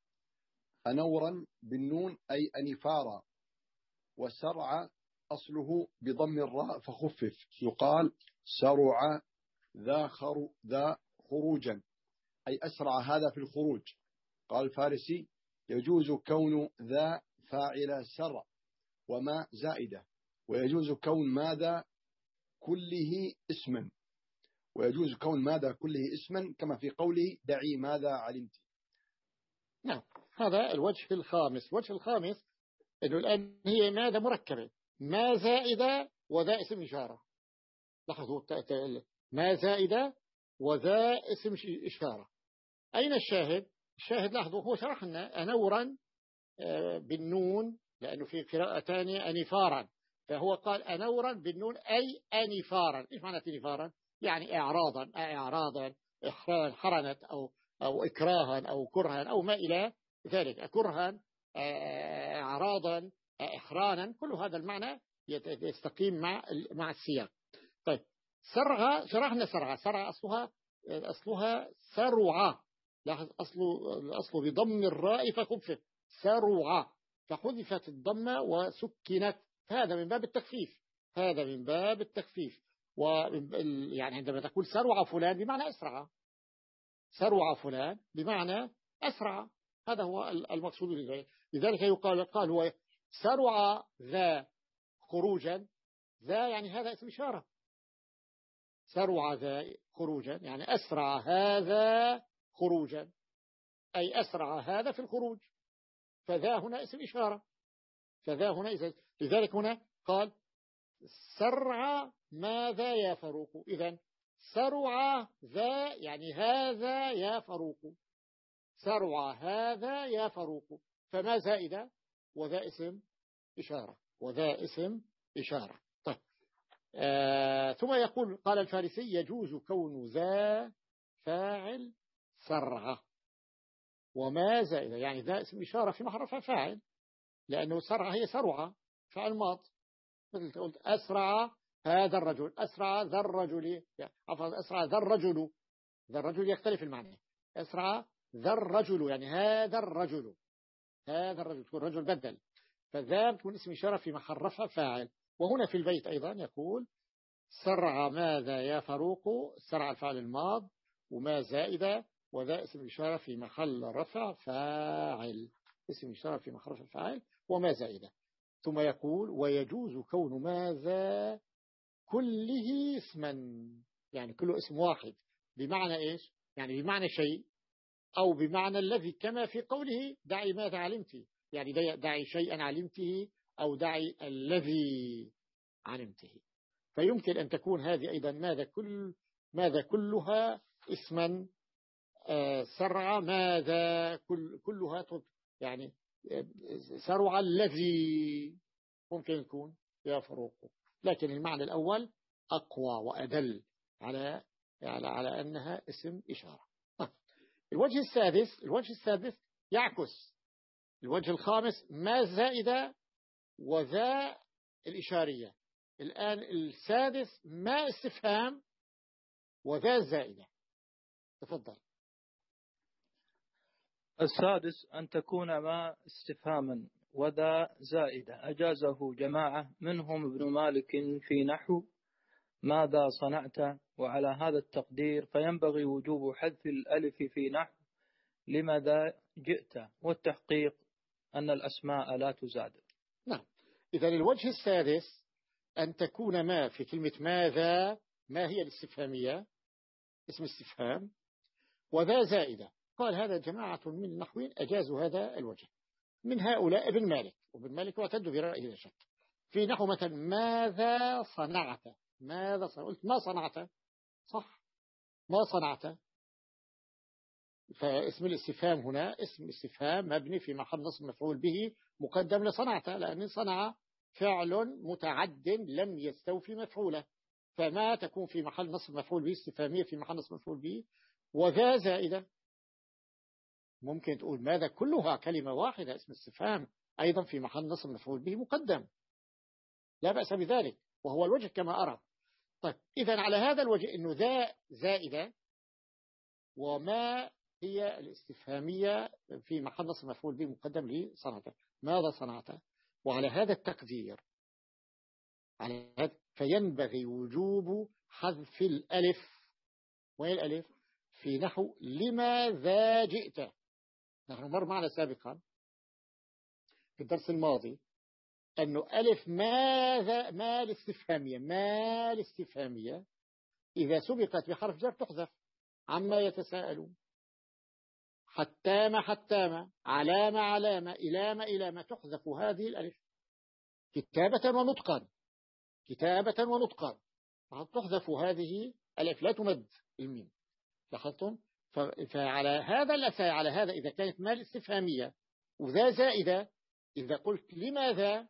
أنورا بالنون أي أنفارا، وسرع أصله بضم الراء فخفف، يقال سرع ذا, خر ذا خروجا أي أسرع هذا في الخروج. قال الفارسي يجوز كون ذا فاعل سرع وما زائدة، ويجوز كون ماذا كله اسما، ويجوز كون ماذا كله اسما كما في قوله دعي ماذا علمت. نعم، هذا الوجه الخامس. الوجه الخامس إنه الآن هي ماذا مركبة، ما زائدة وذا اسم إشارة. لاحظوا ما زائدة وذا اسم إشارة. أين الشاهد؟ الشاهد لاحظوا هو شرح لنا أنورا بالنون، لأنه في قراءتان أنفارا، فهو قال أنورا بالنون أي أنفارا. إيش معنى أنفارا؟ يعني إعراضا إعراضا إحران حرنت أو أو إكراها أو كرها أو ما إلى ذلك، كرها إعراضا إحرانا، كل هذا المعنى يستقيم مع مع السياق. طيب سرعة، شرحنا سرعة. سرعة أصلها أصلها سرعة. لاحظ أصله الأصل بضم الراء فخفف سرعة، فحذفت الضمة وسكنت، هذا من باب التخفيف. هذا من باب التخفيف. ويعني عندما تقول سرع فلان بمعنى أسرع، سرع فلان بمعنى أسرع، هذا هو المقصود بذلك. لذلك يقال قال هو سرع ذا خروجا، ذا يعني هذا اسم إشارة، سرع ذا خروجا يعني أسرع هذا خروجا أي أسرع هذا في الخروج، فذا هنا اسم إشارة، فذا هنا اسم. لذلك هنا قال سرع ماذا يا فروق، إذن سرع ذا يعني هذا يا فروق، سرع هذا يا فروق، فما زائدة وذا اسم إشارة، وذا اسم إشارة. طيب آه ثم يقول قال الفارسي يجوز كون ذا فاعل سرعة وما زائدة، يعني ذا اسم إشارة في محل رفع فاعل، لأنه سرعة هي سرعة فعل ماض، مثل قلت أسرع هذا الرجل، أسرع ذا الرجل، عفوا أسرع ذا الرجل، ذا الرجل يختلف المعنى، أسرع ذا الرجل يعني هذا الرجل، هذا الرجل تكون رجل بدل، فذا تكون اسم إشارة في محل رفع فاعل. وهنا في البيت أيضا يقول سرع ماذا يا فروق، سرع الفعل الماض وما زائدة وذا اسم إشارة في محل رفع فاعل، اسم إشارة في محل رفع فاعل وما زائدة. ثم يقول ويجوز كون ماذا كله اسما، يعني كله اسم واحد، بمعنى إيش؟ يعني بمعنى شيء أو بمعنى الذي، كما في قوله دعي ماذا علمت، يعني دعي شيئا علمته أو دعي الذي علمته. فيمكن أن تكون هذه أيضا ماذا كل ماذا كلها اسما سرع ماذا كل كلها يعني سرع الذي ممكن يكون يا فروق، لكن المعنى الأول أقوى وأدل على على على أنها اسم إشارة. الوجه السادس الوجه السادس يعكس الوجه الخامس ما زائدة وذا الإشارية. الآن السادس ما استفهام وذا زائدة. تفضل. السادس أن تكون ما استفهاما وذا زائدة، أجازه جماعة منهم ابن مالك في نحو ماذا صنعت، وعلى هذا التقدير فينبغي وجوب حذف الألف في نحو لماذا جئت، والتحقيق أن الأسماء لا تزاد. نعم، إذا الوجه السادس أن تكون ما في كلمة ماذا، ما هي الاستفهامية اسم استفهام، وذا زائدة. قال هذا جماعة من النحوين أجازوا هذا الوجه. من هؤلاء ابن مالك، وابن مالك واعتد برأيه لا شك، في نحو مثلا ماذا صنعت، ماذا صنعت، قلت ما صنعت، صح، ما صنعت، فاسم الاستفهام هنا اسم استفهام مبني في محل نصب مفعول به مقدم لصنعت، لأن صنع فعل متعد لم يستوفي مفعوله، فما تكون في محل نصب مفعول به استفهامية في محل نصب مفعول به، وذا زائدة. ممكن تقول ماذا كلها كلمة واحدة اسم استفهام أيضا في محل نصب مفعول به مقدم، لا بأس بذلك، وهو الوجه كما أرى. طيب إذا على هذا الوجه إنه ذا زائدة، وما هي الاستفهامية في محل نصب مفعول به مقدم لصنعت، ماذا صنعت، وعلى هذا التقدير على هذا فينبغي وجوب حذف الألف. وهي الألف في نحو لماذا جئت. نحن مر معنا سابقا في الدرس الماضي أنه ألف ماذا ما الاستفهامية ما الاستفهامية إذا سبقت بحرف جر تحذف، عما يتساءلون، حتام حتام، علام علامة، إلام إلام، تحذف هذه الألف كتابة ونطقا، كتابة ونطقا تحذف هذه الألف لا تمد الميم. لاحظتم؟ فعلى هذا الأساس، على هذا إذا كانت ما الاستفهامية وذا زائدة، إذا قلت لماذا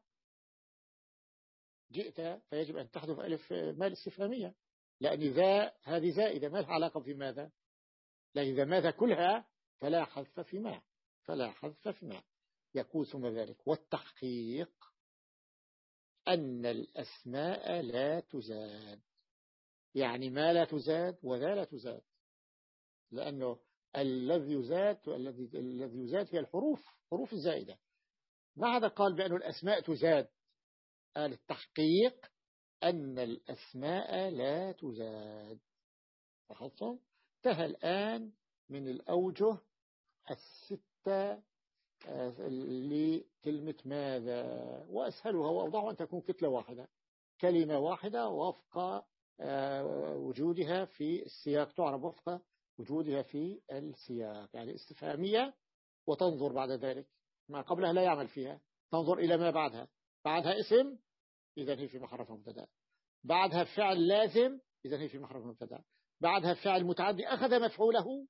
جئت فيجب أن تحذف ألف ما الاستفهامية، لأن ذا هذه زائدة ما لها علاقة في ماذا، لأن إذا ماذا كلها فلا حذف في ما، فلا حذف في ما. يقول ثم ذلك والتحقيق أن الأسماء لا تزاد، يعني ما لا تزاد وذا لا تزاد، لأنه الذي يزاد الذي الذي يزاد هي الحروف، حروف الزائدة. ماذا قال بأن الأسماء تزاد؟ قال التحقيق أن الأسماء لا تزاد. لاحظتم؟ انتهى الآن من الأوجه الستة لكلمة ماذا، وأسهلها وأوضحها أن تكون كتلة واحدة، كلمة واحدة وفق وجودها في السياق، تعرف وفق وجودها في السياق، يعني استفهامية وتنظر بعد ذلك ما قبلها لا يعمل فيها، تنظر إلى ما بعدها، بعدها اسم إذا هي في محل رفع مبتدا، بعدها فعل لازم إذا هي في محل رفع مبتدا، بعدها فعل متعدي أخذ مفعوله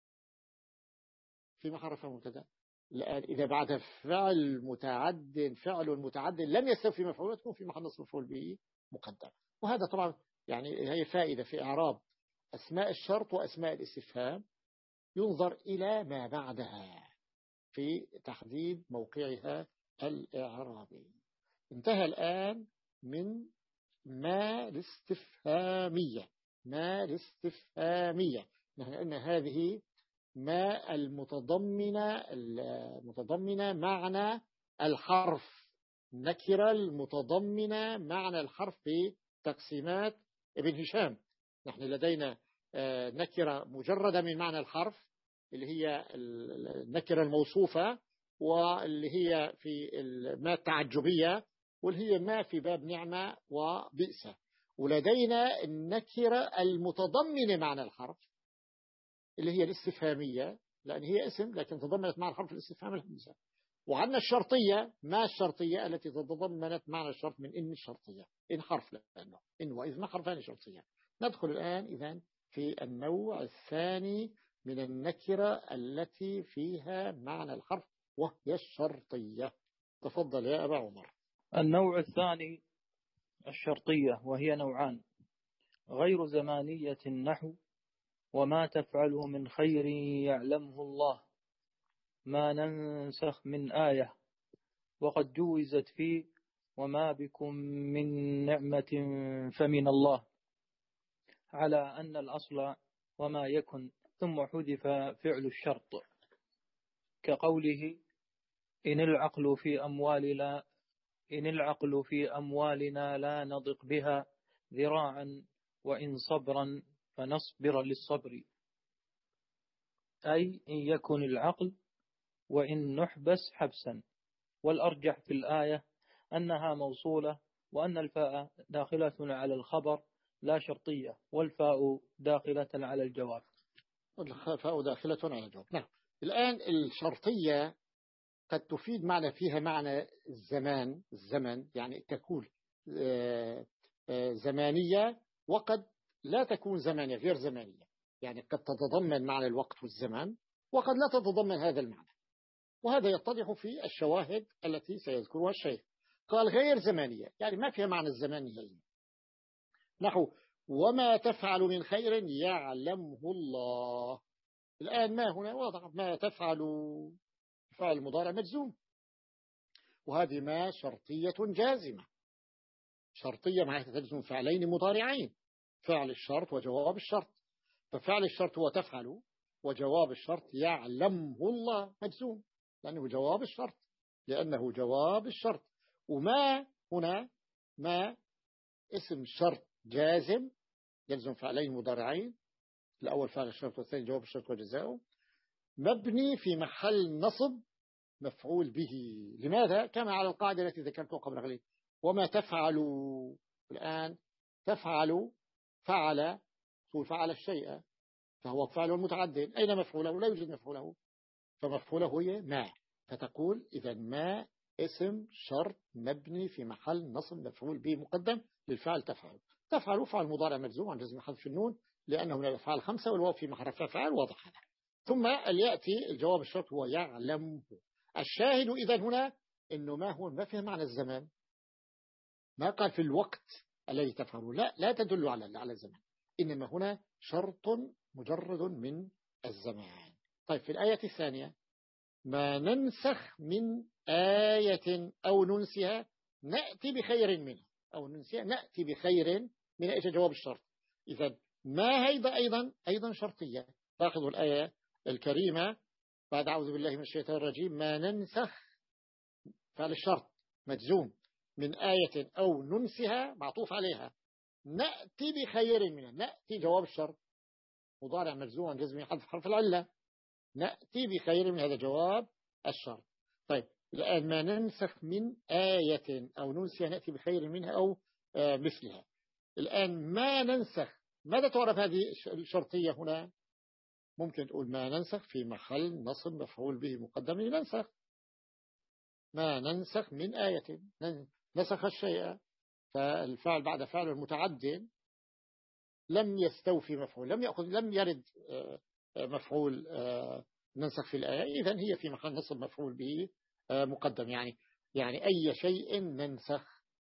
في محل رفع مبتدا، إذا بعدها فعل متعد فعل متعد لم يستوفي مفعوله تكون في محل نصب مفعول به مقدم. وهذا طبعا يعني هي فائدة في إعراب أسماء الشرط وأسماء الاستفهام، ينظر إلى ما بعدها في تحديد موقعها الإعرابي. انتهى الآن من ما الاستفهامية، ما الاستفهامية نحن أن هذه ما المتضمنة المتضمنة معنى الحرف، نكرة المتضمنة معنى الحرف في تقسيمات ابن هشام. نحن لدينا نكرة مجردة من معنى الحرف اللي هي النكرة الموصوفة، واللي هي في ما التعجبية، واللي هي ما في باب نعمة وبئس. ولدينا النكرة المتضمنة معنى الحرف اللي هي الاستفهامية، لأن هي اسم لكن تضمنت معنى الحرف الاستفهام الهمزة. وعندنا الشرطية، ما الشرطية التي تضمنت معنى الشرط من إن الشرطية، إن حرف لأنه إن وإذ ما حرفان شرطية. ندخل الآن إذن في النوع الثاني من النكرة التي فيها معنى الحرف وهي الشرطية. تفضل يا أبا عمر. النوع الثاني الشرطية، وهي نوعان: غير زمانية النحو وما تفعله من خير يعلمه الله، ما ننسخ من آية، وقد جوزت فيه وما بكم من نعمة فمن الله، على أن الأصل وما يكن ثم حذف فعل الشرط، كقوله إن العقل في أموالنا إن العقل في أموالنا لا نضق بها ذراعا وإن صبرا فنصبر للصبر، أي إن يكن العقل وإن نحبس حبسا. والأرجح في الآية أنها موصولة، وأن الفاء داخلة على الخبر لا شرطية، والفاء داخلة على الجواب. الفاء داخلة على الجواب. نعم. الآن الشرطية قد تفيد معنى فيها معنى الزمان الزمن يعني تكون زمانية، وقد لا تكون زمانية غير زمانية، يعني قد تتضمن معنى الوقت والزمان وقد لا تتضمن هذا المعنى. وهذا يتضح في الشواهد التي سيذكرها الشيخ. قال غير زمانية يعني ما فيها معنى الزمانية، نحو وما تفعل من خير يعلمه الله. الآن ما هنا واضح، ما تفعل فعل مضارع مجزوم، وهذه ما شرطية جازمة، شرطية معناها تجزم فعلين مضارعين، فعل الشرط وجواب الشرط. ففعل الشرط هو تفعل، وجواب الشرط يعلمه الله مجزوم لأنه جواب الشرط، لأنه جواب الشرط. وما هنا ما اسم شرط جازم يلزم فعلين مضارعين، الأول فعل الشرط والثاني جواب الشرط وجزاؤه، مبني في محل نصب مفعول به. لماذا؟ كما على القاعدة التي ذكرتها قبل قليل، وما تفعل الآن تفعل فعل فعل الشيء فهو فعل متعد، أين مفعوله؟ لا يوجد مفعوله، فمفعوله هي ما. فتقول إذا ما اسم شرط مبني في محل نصب مفعول به مقدم للفعل تفعل. تفعل فعل مضارع مجزوم عن جزم حذف النون لأنه من الأفعال خمسة والواو في محل رفع فاعل، واضح هذا. ثم يأتي الجواب الشرط هو يعلمه. الشاهد إذا هنا إنه ما هو ما فيه معنى الزمان، ما قال في الوقت الذي تفعله، لا لا تدل على على الزمان، إنما هنا شرط مجرد من الزمان. طيب في الآية الثانية ما ننسخ من آية أو ننسها نأتي بخير منها، أو ننسها نأتي بخير من إيش جواب الشرط. إذا ما هيدا أيضا أيضا شرطية. لاحظوا الآية الكريمة بعد أعوذ بالله من الشيطان الرجيم ما ننسخ فعل الشرط مجزوم من آية أو ننسها معطوف عليها نأتي بخير منها، نأتي جواب الشرط مضارع مجزوم عن جزم حذف حرف العلة، نأتي بخير من هذا جواب الشرط. طيب الآن ما ننسخ من آية أو ننسها نأتي بخير منها أو آه مثلها. الآن ما ننسخ ماذا تعرف هذه الشرطية هنا؟ ممكن تقول ما ننسخ في محل نصب مفعول به مقدم ننسخ، ما ننسخ من آية نسخ الشيء، فالفعل بعد فعل المتعد لم يستوفي مفعول، لم يأخذ لم يرد مفعول ننسخ في الآية، إذن هي في محل نصب مفعول به مقدم. يعني يعني أي شيء ننسخ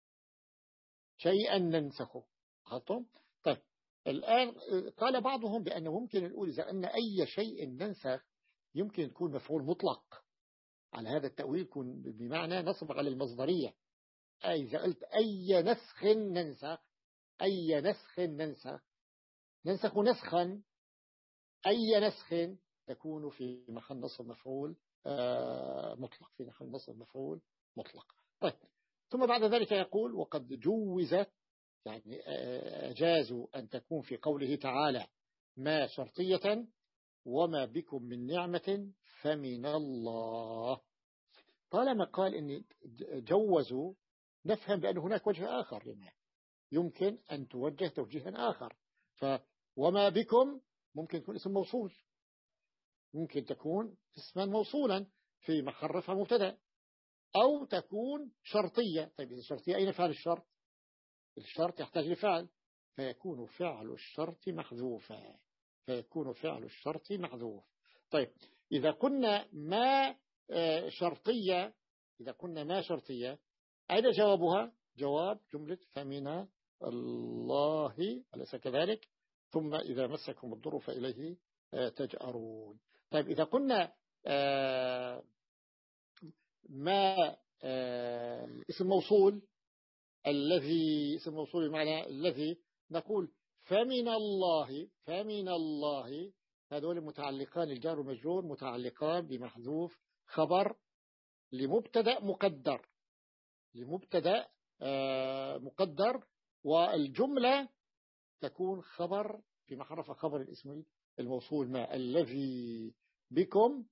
شيئا ننسخه. خطهم. طيب الآن قال بعضهم بأنه ممكن نقول إذا أن أي شيء ننسخ يمكن تكون مفعول مطلق، على هذا التأويل يكون بمعنى نصب على المصدرية. أي إذا قلت أي نسخ ننسخ، أي نسخ ننسخ ننسخ نسخا، أي نسخ تكون في محل نصب مفعول مطلق، في محل نصب مفعول مطلق. طيب ثم بعد ذلك يقول وقد جوزت، يعني أجازوا أن تكون في قوله تعالى ما شرطية وما بكم من نعمة فمن الله. طالما قال إن جوزوا نفهم بأن هناك وجه آخر لما يمكن أن توجه توجيها آخر. فوما بكم ممكن تكون اسم موصول، ممكن تكون اسما موصولا في محل رفع مبتدا، أو تكون شرطية. طيب إذا شرطية أين فعل الشرط؟ الشرط يحتاج لفعل، فيكون فعل الشرط محذوفا، فيكون فعل الشرط محذوف. طيب إذا كنا ما شرطية، إذا كنا ما شرطية أين جوابها؟ جواب جملة فمن الله أليس كذلك؟ ثم إذا مسكم الضر فإليه تجأرون. طيب إذا كنا ما اسم موصول، الذي اسم موصول بمعنى الذي، نقول فمن الله، فمن الله هذول متعلقان الجار والمجرور متعلقان بمحذوف خبر لمبتدأ مقدر، لمبتدأ مقدر، والجملة تكون خبر في محل رفع خبر الاسم الموصول ما الذي بكم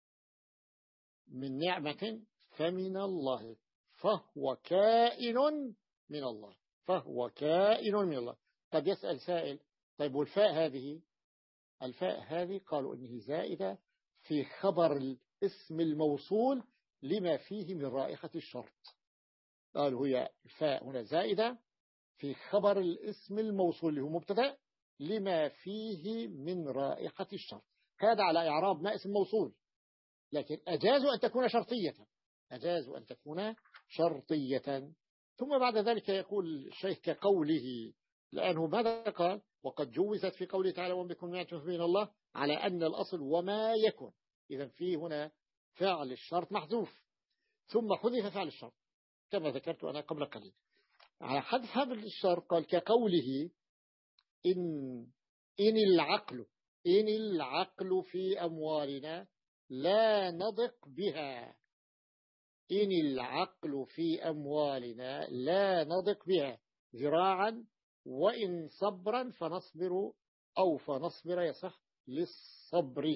من نعمة فمن الله فهو كائن من الله، فهو كائن من الله. قد يسأل سائل طيب والفاء هذه، الفاء هذه قالوا إنه زائدة في خبر الاسم الموصول لما فيه من رائحة الشرط. قالوا هي الفاء هنا زائدة في خبر الاسم الموصول اللي هو مبتدأ لما فيه من رائحة الشرط. هذا على إعراب ما اسم موصول، لكن أجازوا أن تكون شرطية، أجازوا أن تكون شرطية. ثم بعد ذلك يقول الشيخ كقوله، لأنه ماذا قال؟ وقد جوزت في قوله تعالى وما بكم من نعمة من الله، على أن الأصل وما يكن. إذا في هنا فعل الشرط محذوف ثم حذف فعل الشرط كما ذكرت أنا قبل قليل. على حذف فعل الشرط قال كقوله إن, إن العقل إن العقل في أموالنا لا نضق بها. إن العقل في أموالنا لا نضق بها ذراعا وإن صبرا فنصبر أو فنصبر يصح للصبر.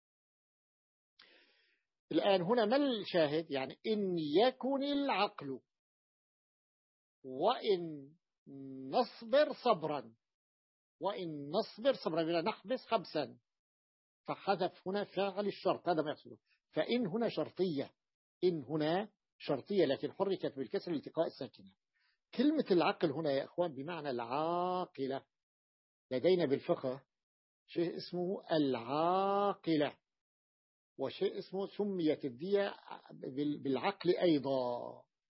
الآن هنا ما الشاهد؟ يعني إن يكن العقل وإن نصبر صبرا وإن نصبر صبرا بلا نحبس حبسا، فحذف هنا فاعل الشرط، هذا ما يقصده. فإن هنا شرطية، إن هنا شرطية لكن حركت بالكسر الالتقاء الساكنة. كلمة العقل هنا يا أخوان بمعنى العاقلة. لدينا بالفقه شيء اسمه العاقلة وشيء اسمه سميت الدية بالعقل أيضا.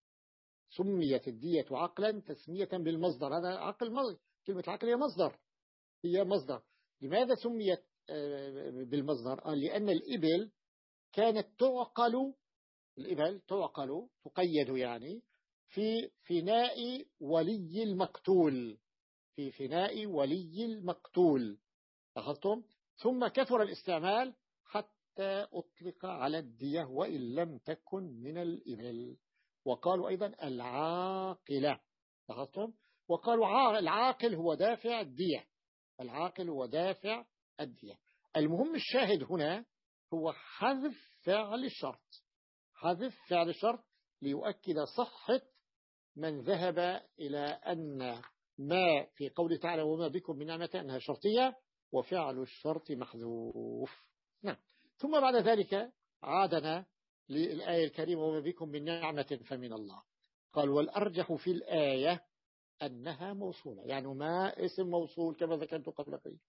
سميت الدية عقلا تسمية بالمصدر، هذا عقل مصدر. كلمة عقل هي مصدر، هي مصدر. لماذا سميت بالمصدر؟ قال لأن الإبل كانت تعقل، الإبل تعقل تقيد يعني في فناء ولي المقتول، في فناء ولي المقتول، لاحظتم؟ ثم كثر الاستعمال حتى أطلق على الدية وإن لم تكن من الإبل. وقالوا أيضا العاقلة، لاحظتم؟ وقالوا العاقل هو دافع الدية، العاقل هو دافع الدية. المهم الشاهد هنا هو حذف فعل الشرط، حذف فعل الشرط ليؤكد صحة من ذهب إلى أن ما في قوله تعالى وما بكم من نعمة أنها شرطية وفعل الشرط محذوف. نعم. ثم بعد ذلك عادنا للآية الكريمة وما بكم من نعمة فمن الله. قال والأرجح في الآية أنها موصولة، يعني ما اسم موصول كما ذكرت قبل قليل،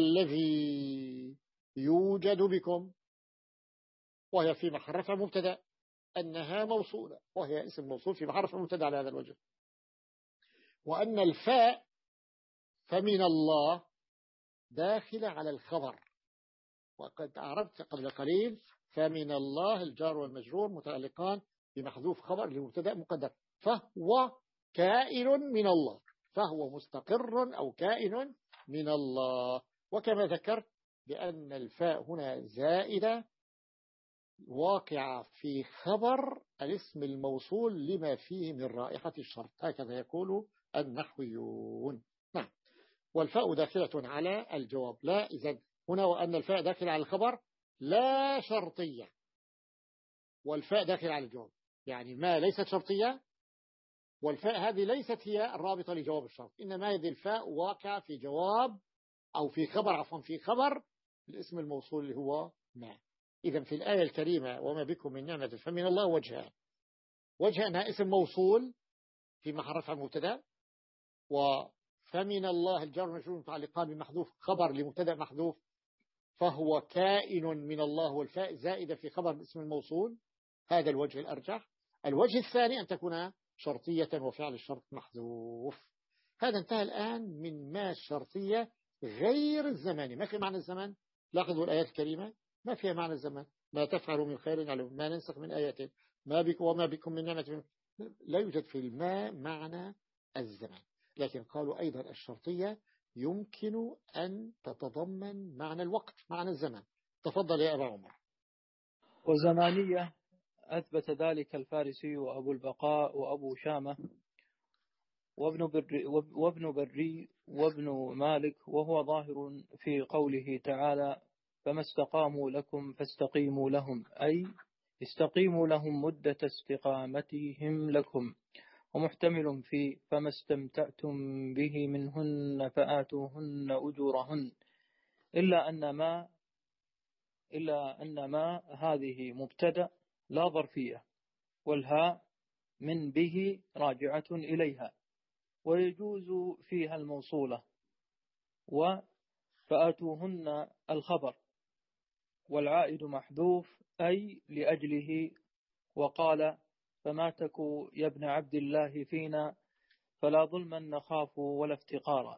الذي يوجد بكم وهي في محل رفع مبتدأ، أنها موصولة وهي اسم موصول في محل رفع مبتدأ على هذا الوجه. وأن الفاء فمن الله داخلة على الخبر، وقد أعرفت قبل قليل فمن الله الجار والمجرور متعلقان بمحذوف خبر لمبتدأ مقدر، فهو كائن من الله، فهو مستقر أو كائن من الله. وكما ذكرت بأن الفاء هنا زائدة واقعة في خبر الاسم الموصول لما فيه من رائحة الشرط، هكذا يقول النحويون. نعم. والفاء داخلة على الجواب، لا إذن هنا وأن الفاء داخلة على الخبر لا شرطية، والفاء داخلة على الجواب، يعني ما ليست شرطية، والفاء هذه ليست هي الرابطة لجواب الشرط، إنما هذه الفاء واقعة في جواب أو في خبر، عفوا في خبر الاسم الموصول اللي هو ما. إذن في الآية الكريمة وما بكم من نعمة فمن الله وجهان، وجه أنها اسم موصول في محل رفع مبتدأ، وفمن الله الجار والمجرور متعلقان بمحذوف خبر لمبتدأ محذوف، فهو كائن من الله والفاء زائدة في خبر الاسم الموصول، هذا الوجه الأرجح. الوجه الثاني أن تكون شرطية وفعل الشرط محذوف. هذا انتهى الآن من ما الشرطية غير الزمان، ما في معنى الزمان. لاحظوا الآيات الكريمة ما فيها معنى الزمان، ما تفعلوا من خير يعلم، ما ننسخ من آيات ما بكم وما بكم من نعمة، لا يوجد في الماء معنى الزمان. لكن قالوا أيضا الشرطية يمكن أن تتضمن معنى الوقت، معنى الزمان. تفضل يا أبا عمر. وزمانية أثبت ذلك الفارسي وأبو البقاء وأبو شامة وابن بري, وابن بري وابن مالك، وهو ظاهر في قوله تعالى فما استقاموا لكم فاستقيموا لهم، أي استقيموا لهم مدة استقامتهم لكم، ومحتمل في فما استمتعتم به منهن فآتوهن أجورهن، إلا أن ما إلا أن ما هذه مبتدأ لا ظرفية، والهاء من به راجعة إليها، ويجوز فيها الموصولة، وفآتوهن الخبر، والعائد محذوف أي لأجله. وقال فما تكو يا ابن عبد الله فينا فلا ظلما نخاف ولا افتقارا.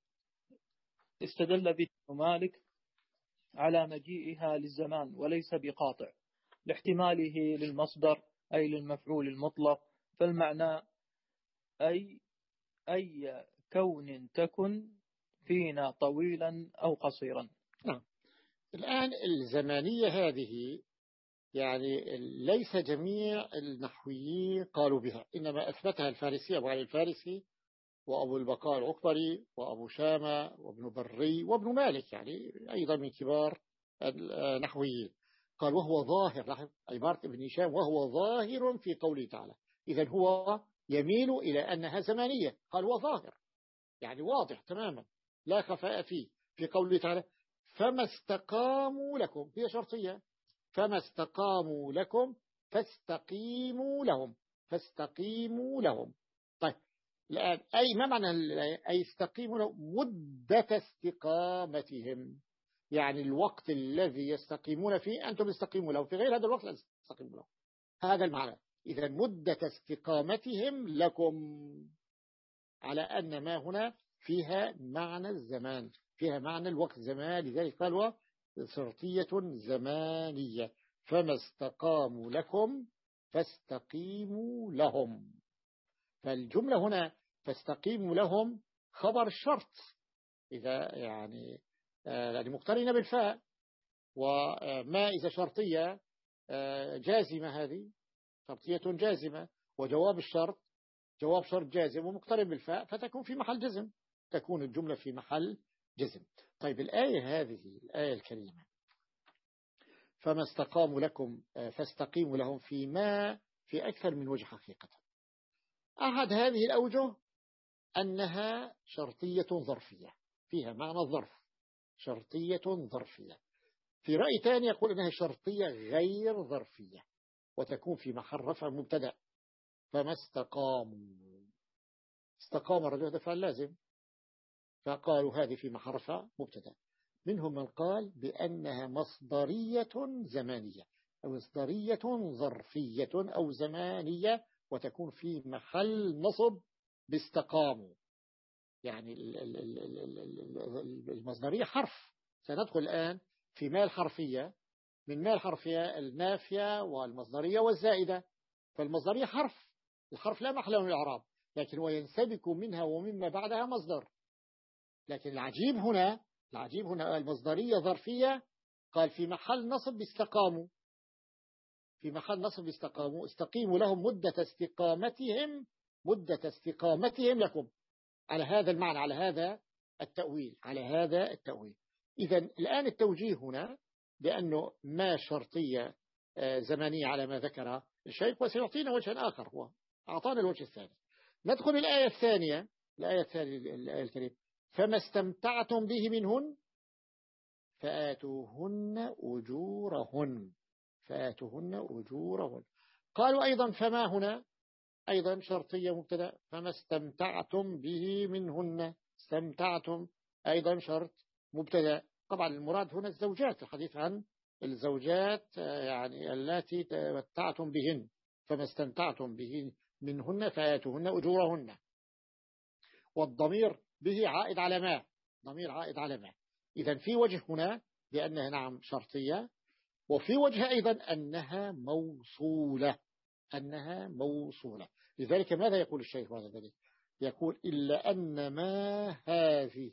استدل به مالك على مجيئها للزمان وليس بقاطع، لاحتماله للمصدر أي للمفعول المطلق، فالمعنى أي أي كون تكن فينا طويلا أو قصيرا. نعم. الآن الزمانية هذه يعني ليس جميع النحويين قالوا بها، إنما أثبتها الفارسي أبو علي الفارسي وأبو البقاء العكبري وأبو شامة وابن بري وابن مالك، يعني أيضا من كبار النحويين. قال وهو ظاهر، عبارة ابن هشام وهو ظاهر في قوله تعالى، إذن هو يميل إلى أنها زمانية. قال هو ظاهر يعني واضح تماما لا خفاء فيه في قوله تعالى فما استقاموا لكم، هي شرطية، فما استقاموا لكم فاستقيموا لهم، فاستقيموا لهم. طيب الآن أي ما معنى أي استقيموا لهم؟ مدة استقامتهم، يعني الوقت الذي يستقيمون فيه أنتم استقيموا له، في غير هذا الوقت لا تستقيموا له، هذا المعنى. إذا مدة استقامتهم لكم، على أن ما هنا فيها معنى الزمان، فيها معنى الوقت زمان، لذلك قالوا شرطية زمانية. فما استقاموا لكم فاستقيموا لهم، فالجملة هنا فاستقيموا لهم خبر الشرط، إذا يعني يعني مقترنة بالفاء، وما إذا شرطية جازمة، هذه شرطية جازمة، وجواب الشرط جواب شرط جازم ومقترن بالفاء، فتكون في محل جزم، تكون الجملة في محل جزم. طيب الآية هذه الآية الكريمة فما استقاموا لكم فاستقيموا لهم، فيما في أكثر من وجه حقيقة. أحد هذه الأوجه أنها شرطية ظرفية، فيها معنى الظرف، شرطية ظرفية. في رأي ثاني يقول أنها شرطية غير ظرفية، وتكون في محل رفع مبتدأ. فما استقاموا، استقام الرجل هذا فعل لازم، فقالوا هذه في محل رفع مبتدأ. منهم من قال بأنها مصدرية زمانية أو مصدرية ظرفية أو زمانية، وتكون في محل نصب باستقاموا. يعني المصدرية حرف، سندخل الآن في ما الحرفية، من ما الحرفية النافية والمصدرية والزائدة. فالمصدرية حرف، الحرف لا محل من الإعراب، لكن هو ينسبك منها ومما بعدها مصدر. لكن العجيب هنا العجيب هنا المصدرية ظرفية، قال في محل نصب باستقاموا، في محل نصب باستقاموا، استقيموا لهم مدة استقامتهم، مدة استقامتهم لكم، على هذا المعنى، على هذا التأويل، على هذا التأويل. إذا الآن التوجيه هنا لأنه ما شرطية زمنية على ما ذكر الشيخ، وسيعطينا وجه آخر، هو أعطانا الوجه الثاني. ندخل الآية الثانية، الآية الثانية الآية الكريمة فما استمتعتم به منهن فآتوهن أجورهن، فآتوهن أجورهن. قالوا أيضا فما هنا أيضا شرطية مبتدأ، فما استمتعتم به منهن، استمتعتم أيضا شرط مبتدأ. طبعا المراد هنا الزوجات، الحديث عن الزوجات يعني التي تمتعتم بهن، فما استمتعتم به منهن فآتوهن أجورهن. والضمير به عائد على ما، ضمير عائد على ما. إذن في وجه هنا بأنها نعم شرطية، وفي وجه أيضا أنها موصولة، أنها موصولة. لذلك ماذا يقول الشيخ بعد ذلك؟ يقول إلا أن ما هذه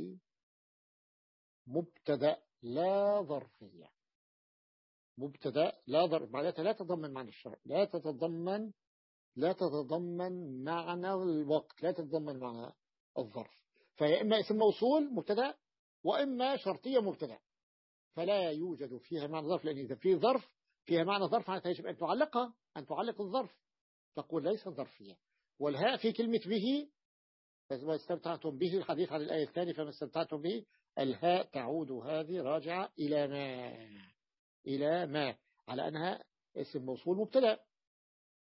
مبتدأ لا ظرفية، مبتدأ لا ظرف، معناتها لا تتضمن معنى الشرط، لا تتضمن لا تتضمن معنى الوقت، لا تتضمن معنى الظرف، فهي إما اسم موصول مبتدأ وإما شرطية مبتدأ، فلا يوجد فيها معنى ظرف، لأن إذا في ظرف فيها معنى ظرف معناتها يجب أن تعلقها، أن تعلق الظرف، تقول ليس ظرفية. والهاء في كلمة به، فما استمتعتم به، الحديث عن الآية الثانية فما استمتعتم به، الهاء تعود هذه راجعة إلى ما، إلى ما، على أنها اسم موصول مبتدأ.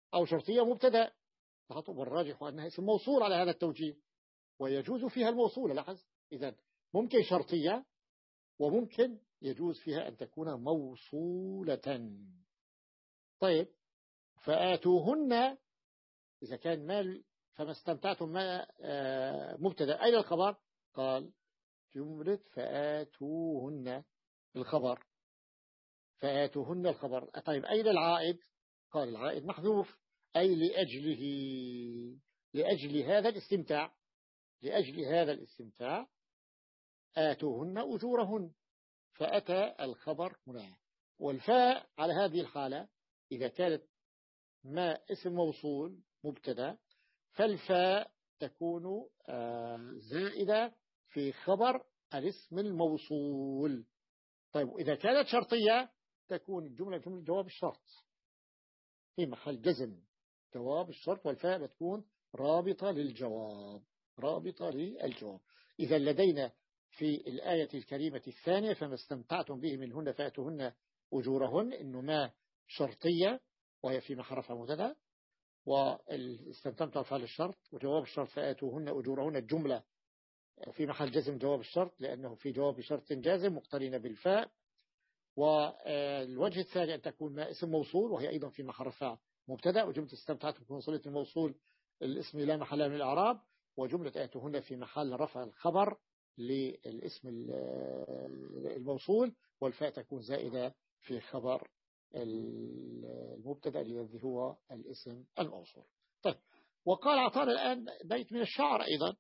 أو شرطية مبتدأ، والراجح أنها اسم موصول على هذا التوجيه، ويجوز فيها الموصول. لاحظ إذن ممكن شرطية وممكن يجوز فيها أن تكون موصولة. طيب فآتوهن إذا كان مال فما استمتعتم ما مبتدأ، أين الخبر؟ قال جملة فآتوهن الخبر، فآتوهن الخبر. طيب أين العائد؟ قال العائد محذوف، أي لأجله، لأجل هذا الاستمتاع، لأجل هذا الاستمتاع آتوهن أجورهن، فأتى الخبر هنا. والفاء على هذه الحالة إذا كانت ما اسم موصول مبتدا فالفاء تكون زائدة في خبر الاسم الموصول. طيب إذا كانت شرطية تكون الجملة جملة جواب الشرط في محل جزم، جواب الشرط، والفاء بتكون رابطة للجواب، رابطة للجواب. إذا لدينا في الآية الكريمة الثانية فما استمتعتم به منهن فأتوهن أجورهن، إنه ما شرطية وهي في محرفها مبتدا، واستمتعتم فعل الشرط، وجواب الشرط فآتوهن أجورهن الجملة في محل جزم جواب الشرط لأنه في جواب شرط جازم مقترن بالفاء. والوجه الثاني أن تكون ما اسم موصول وهي أيضا في محرفها مبتدا، وجملة استمتعتم تكون صلة الموصول الاسم لا محل من الإعراب، وجملة آتوهن في محل رفع الخبر للاسم الموصول، والفاء تكون زائدة في خبر المبتدا الذي هو الاسم الموصول. طيب وقال عطانا الآن بيت من الشعر أيضا،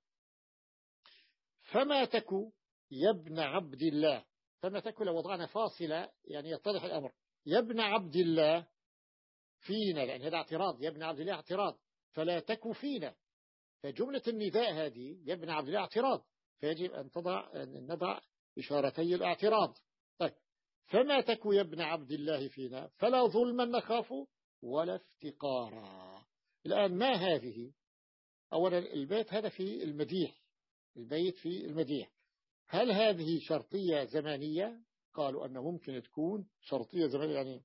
فما تكو يا ابن عبد الله، فما تكو لو وضعنا فاصلة يعني يتضح الأمر، يا ابن عبد الله فينا، لأن هذا اعتراض، يا ابن عبد الله اعتراض، فلا تكو فينا، فجملة النداء هذه يا ابن عبد الله اعتراض، فيجب أن تضع أن نضع إشارتي الاعتراض. طيب فما تكو يا ابن عبد الله فينا فلا ظلما نخاف ولا افتقارا. الآن ما هذه؟ أولا البيت هذا في المديح، البيت في المديح، هل هذه شرطية زمانية؟ قالوا أنه ممكن تكون شرطية زمانية، يعني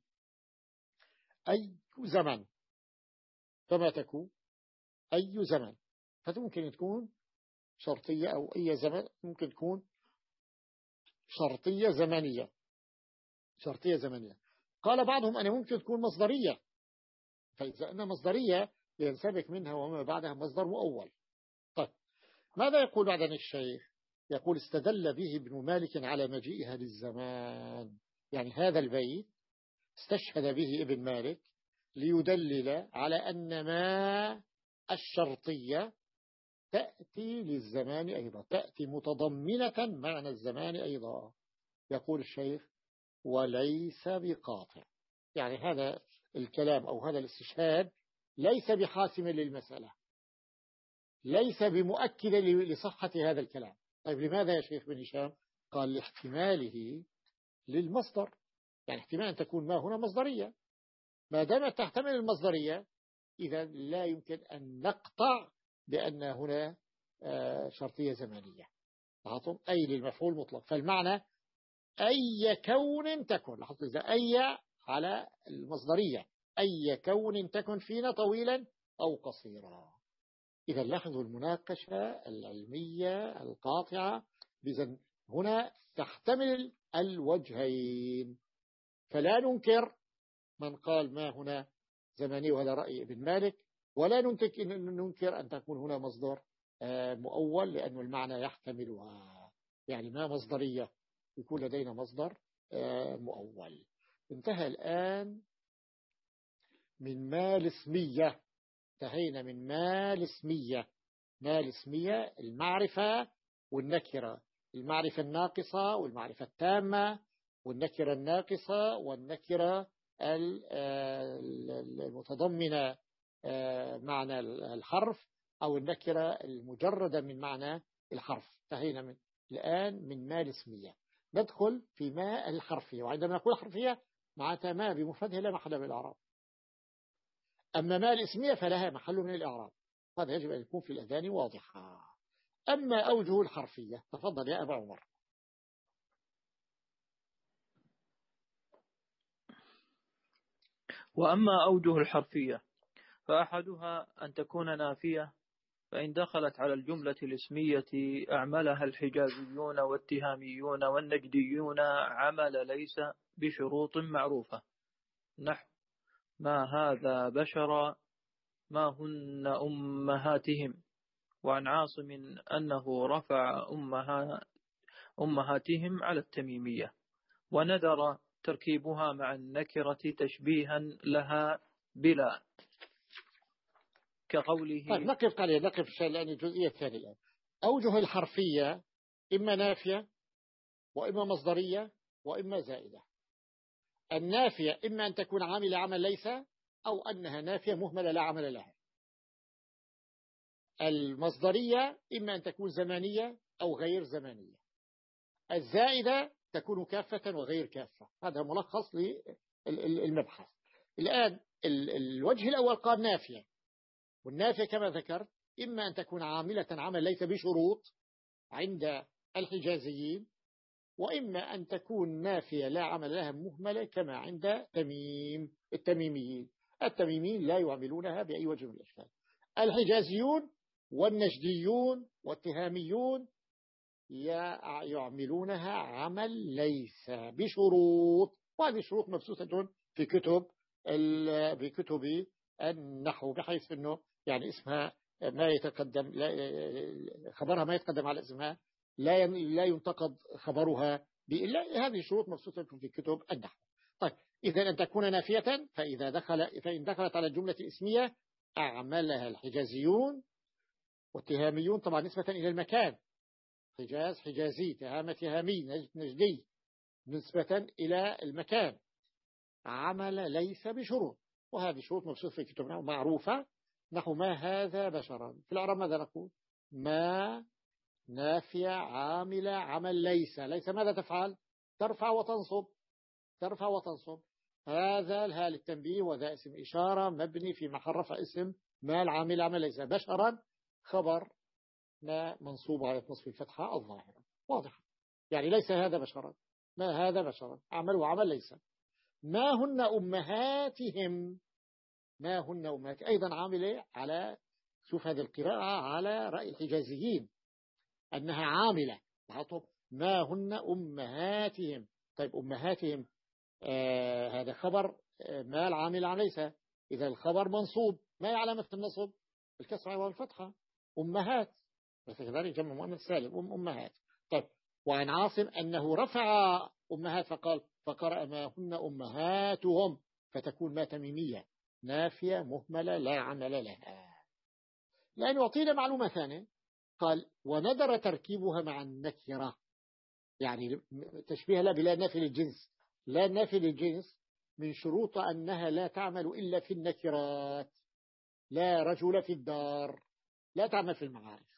أي زمن، فما تكو أي زمن، فممكن تكون شرطية أو أي زمن، ممكن تكون شرطية زمنية، شرطية زمنية. قال بعضهم أنها ممكن تكون مصدرية، فإذا أنها مصدرية ينسبك منها وما بعدها مصدر مؤول. طيب ماذا يقول بعدين الشيخ؟ يقول استدل به ابن مالك على مجيئها للزمان، يعني هذا البيت استشهد به ابن مالك ليدلل على أن ما الشرطية تأتي للزمان أيضا، تأتي متضمنة معنى الزمان أيضا. يقول الشيخ وليس بقاطع، يعني هذا الكلام أو هذا الاستشهاد ليس بحاسم للمسألة، ليس بمؤكد لصحة هذا الكلام. طيب لماذا يا شيخ بن هشام؟ قال لاحتماله للمصدر، يعني احتمال أن تكون ما هنا مصدرية، ما دامت تحتمل المصدرية إذا لا يمكن أن نقطع بأن هنا شرطية زمانية، أي للمفعول مطلق، فالمعنى أي كون تكن، لاحظت إذا أي على المصدرية، أي كون تكن فينا طويلا أو قصيرا. إذا لاحظوا المناقشة العلمية القاطعة، إذن هنا تحتمل الوجهين، فلا ننكر من قال ما هنا زماني وهذا رأي ابن مالك، ولا ننكر أن تكون هنا مصدر مؤول لأن المعنى يحتملها، يعني ما مصدرية يكون لدينا مصدر مؤول. انتهى الآن من ما الاسمية، انتهينا من ما الاسمية. ما الاسمية المعرفة والنكرة، المعرفة الناقصة والمعرفة التامة، والنكرة الناقصة والنكرة المتضمنة معنى الحرف، أو النكرة المجردة من معنى الحرف. انتهينا من الآن من ما الاسمية، ندخل في ما الحرفية، وعندما نقول حرفية معناتها ما بمفردها لا محل من الإعراب، أما ما الاسمية فلها محل من الإعراب، هذا يجب أن يكون في الأذان واضحة. أما أوجه الحرفية، تفضل يا أبا عمر. وأما أوجه الحرفية فأحدها أن تكون نافية، فإن دخلت على الجملة الاسمية أعملها الحجازيون والتهاميون والنجديون عمل ليس بشروط معروفة، نحو ما هذا بشرا، ما هن أمهاتهم. وعن عاصم أنه رفع أمها أمهاتهم على التميمية، ونذر تركيبها مع النكرة تشبيها لها بلا، كقوله. طيب نقف قليلا، نقف شيء لأن الجزئية الثانية. أوجه الحرفية إما نافية وإما مصدرية وإما زائدة. النافية إما أن تكون عاملة عمل ليس، أو أنها نافية مهملة لا عمل لها. المصدرية إما أن تكون زمانية أو غير زمانية. الزائدة تكون كافة وغير كافة. هذا ملخص للمبحث. الآن الوجه الأول قال نافية، والنافية كما ذكرت إما أن تكون عاملة عمل ليس بشروط عند الحجازيين، وإما أن تكون نافية لا عمل لها مهملة كما عند تميم التميميين. التميميين لا يعملونها بأي وجه من الأشكال. الحجازيون والنجديون والتهاميون يعملونها عمل ليس بشروط، وهذه الشروط مبثوثة في كتب في كتب النحو، بحيث أنه يعني اسمها ما يتقدم، خبرها ما يتقدم على اسمها، لا لا ينتقد خبرها بإلا. هذه الشروط مبثوثة في كتب النحو. طيب إذا أن تكون نافية، فإذا دخل فإن دخلت على الجملة الاسمية أعملها الحجازيون والتهاميون، طبعا نسبة إلى المكان، حجاز حجازي، تهامة تهامي، نجدي، نسبة إلى المكان، عمل ليس بشروط. وهذه شروط مبثوثة في كتبنا معروفة، نحو ما هذا بشرا. في الأعراب ماذا نقول؟ ما نافية عاملة عمل ليس. ليس ماذا تفعل؟ ترفع وتنصب، ترفع وتنصب. هذا الها للتنبيه، وذا اسم إشارة مبني في محل رفع اسم ما العامل عمل ليس. بشرا خبر ما منصوب على نصب الفتحة الظاهرة، واضح. يعني ليس هذا بشرا، ما هذا بشرا، عمل وعمل ليس. ما هن أمهاتهم، ما هن أمهات أيضا عاملة على، شوف هذه القراءة على رأي الحجازيين أنها عاملة. ما هن أمهاتهم. طيب أمهاتهم آه هذا خبر آه ما العامل عن ليس. إذا الخبر منصوب، ما هي علامة النصب؟ الكسرة والفتحة. أمهات، بس كذلك جمع مؤنث سالم، أم أمهات. طيب وعن عاصم أنه رفع أمهات فقال فقرأ ما هن أمهاتهم، فتكون ما تميمية نافية مهملة لا عمل لها. لأن يعطينا معلومة ثانية، قال وندر تركيبها مع النكرة، يعني تشبيه لا بلا نافي للجنس. لا نافي للجنس من شروط أنها لا تعمل إلا في النكرات. لا رجل في الدار، لا تعمل في المعارف.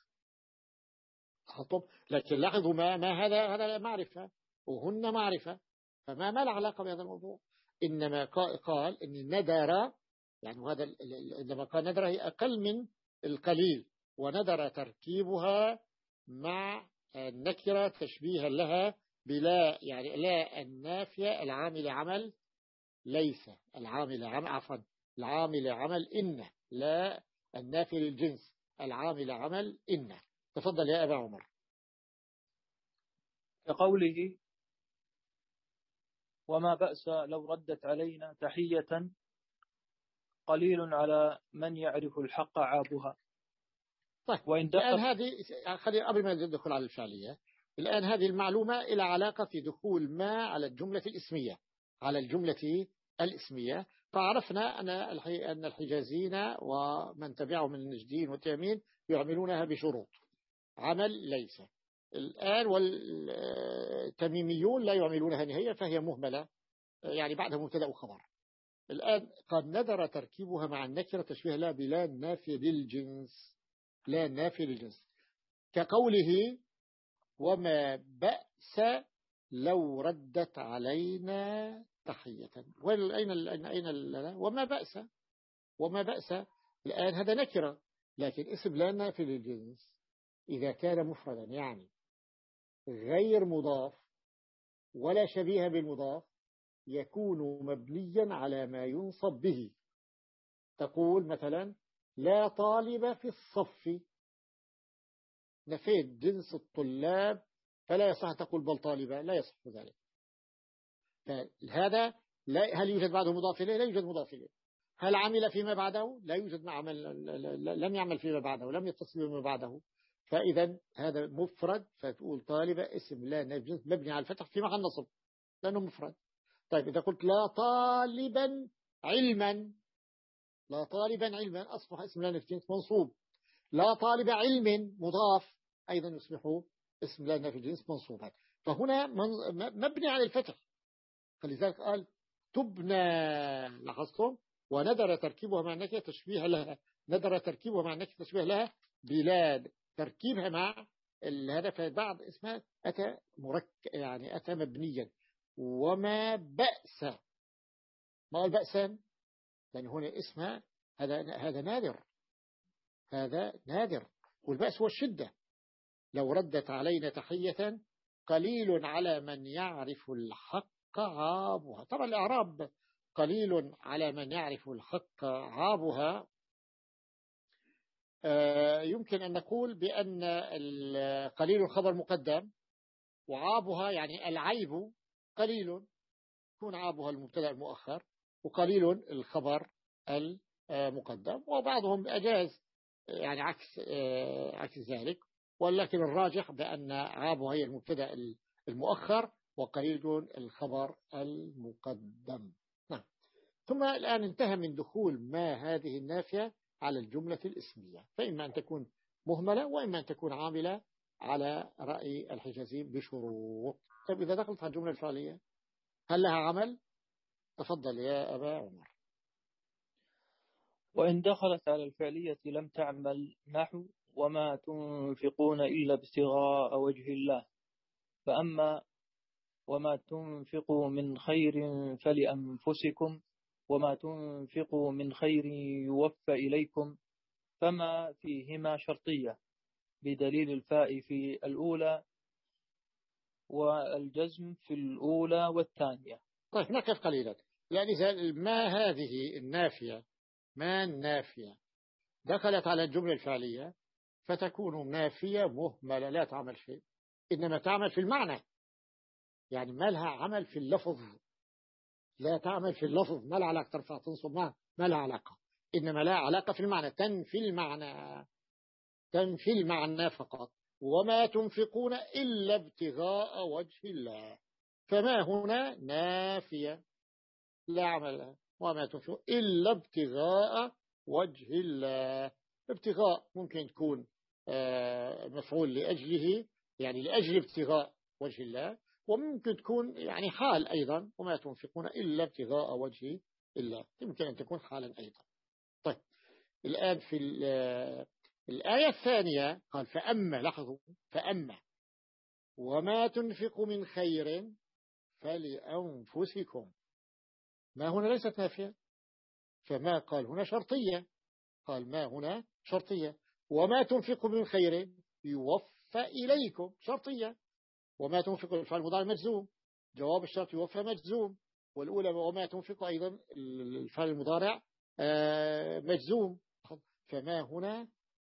لكن لاحظوا ما, ما هذا هذا معرفة، وهن معرفة، فما ما العلاقة بهذا الموضوع. إنما قال إن ندر، يعني هذا إنما قال ندر هي أقل من القليل، وندر تركيبها مع النكرة تشبيها لها بلا، يعني لا النافية العامل عمل ليس، العامل عمل عفوا العامل عمل إن، لا النافي للجنس العامل عمل إن. تفضل يا أبا عمر. كقوله وما بأس لو ردت علينا تحية، قليل على من يعرف الحق عابها. طيب وإن الآن هذه خلينا قبل ما ندخل على الفعلية، الآن هذه المعلومة إلى علاقة في دخول ما على الجملة الإسمية، على الجملة الإسمية. فعرفنا أن أن الحجازين ومن تبعهم من النجدين والتيمين يعملونها بشروط عمل ليس. الآن والتميميون لا يعملونها نهائيا، فهي مهملة، يعني بعدها مبتدأ وخبر. الآن قد ندر تركيبها مع النكرة تشبيه لها بلا نافي للجنس، لا نافي للجنس، كقوله وما بأس لو ردت علينا تحية. وين أين أين وما بأس، وما بأس الآن هذا نكرة، لكن اسم لا نافي للجنس إذا كان مفردا، يعني غير مضاف ولا شبيه بالمضاف، يكون مبنيا على ما ينصب به. تقول مثلا لا طالب في الصف، نفيت جنس الطلاب، فلا يصح تقول بل طالبة، لا يصح ذلك. فهذا لا، هل يوجد بعده مضاف إليه؟ لا يوجد مضاف إليه. هل عمل فيما بعده؟ لا يوجد ما عمل، لم يعمل فيما بعده، لم يتصل بما بعده. فإذا هذا مفرد، فتقول طالبة اسم لا نجنس مبني على الفتح في محل نصب لأنه مفرد. طيب إذا قلت لا طالبا علما، لا طالبا علما أصبح اسم لا نجنس منصوب. لا طالب علم مضاف أيضا يصبح اسم لا نافي الجنس منصوبا. فهنا مبني على الفتح، فلذلك قال تبنى، لاحظتم، وندر تركيبها مع النكرة تشبيه لها، ندر تركيبها مع النكرة تشبيه لها بلاد، تركيبها مع هذا، فبعد اسمها أتى مرك يعني أتى مبنيا. وما بأس، ما قال بأسا، لأن هنا اسمها هذا هذا نادر، هذا نادر، والبأس هو الشدة. لو ردت علينا تحية قليل على من يعرف الحق عابها، طبعا الإعراب قليل على من يعرف الحق عابها، يمكن أن نقول بأن قليل خبر مقدم، وعابها يعني العيب قليل، يكون عابها المبتدأ المؤخر، وقليل الخبر المقدم. وبعضهم أجاز يعني عكس عكس ذلك، ولكن الراجح بأن عابها هي المبتدأ المؤخر وقليل الخبر المقدم. نعم. ثم الآن انتهى من دخول ما هذه النافية على الجملة الاسمية، فإما أن تكون مهملة وإما أن تكون عاملة على رأي الحجازي بشروط. طيب إذا دخلت على الجملة الفعلية هل لها عمل؟ تفضل يا أبا عمر. وإن دخلت على الفعلية لم تعمل، نحو وما تنفقون إلا ابتغاء وجه الله. فأما وما تنفقوا من خير فلأنفسكم وما تنفقوا من خير يوفى إليكم، فما فيهما شرطية بدليل الفاء في الأولى والجزم في الأولى والثانية. طيب نقف قليلا، يعني ما هذه النافية، ما النافية دخلت على الجملة الفعلية فتكون نافية مهملة لا تعمل شيء، إنما تعمل في المعنى، يعني ما لها عمل في اللفظ، لا تعمل في اللفظ، ما لها علاقة ترفع تنصب، ما ما لها علاقة، إنما لها علاقة في المعنى، تنفي المعنى، تنفي المعنى فقط. وما تنفقون إلا ابتغاء وجه الله، فما هنا نافية لا عمل لها، وما تنفقون إلا ابتغاء وجه الله. ابتغاء ممكن تكون مفعول لأجله، يعني لأجل ابتغاء وجه الله، وممكن تكون يعني حال أيضا، وما تنفقون إلا ابتغاء وجه الله، يمكن أن تكون حالا أيضا. طيب الآن في الآية الثانية قال فأما، لاحظوا فأما وما تنفق من خير فلأنفسكم، ما هنا ليست نافية، فما قال هنا شرطية، قال ما هنا شرطية. وما تنفق من خير يوفى إليكم شرطية، وما تنفق الفعل المضارع مجزوم، جواب الشرط يوفى مجزوم، والأولى وما تنفق أيضا الفعل المضارع مجزوم، فما هنا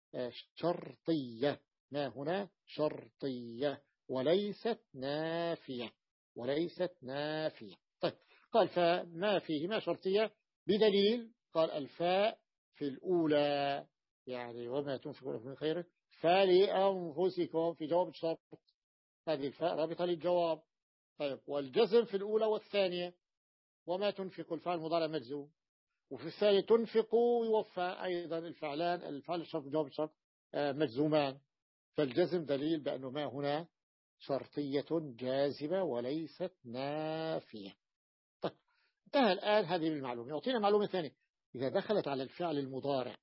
شرطية، ما هنا شرطية وليست نافية، وليست نافية. طيب قال فما فيهما شرطية بدليل، قال الفاء في الأولى يعني وما تنفقون من خير فلأنفسكم في جواب الشرط، هذه الفاء رابطة للجواب. طيب والجزم في الأولى والثانية، وما تنفق الفعل المضارع مجزوم، وفي الثانية تنفقوا يوفى أيضا الفعلان، الفعل الشرط جواب الشرط مجزومان، فالجزم دليل بأنه ما هنا شرطية جازمة وليست نافية. طيب انتهى الآن هذه المعلومة. يعطينا معلومة ثانية، إذا دخلت على الفعل المضارع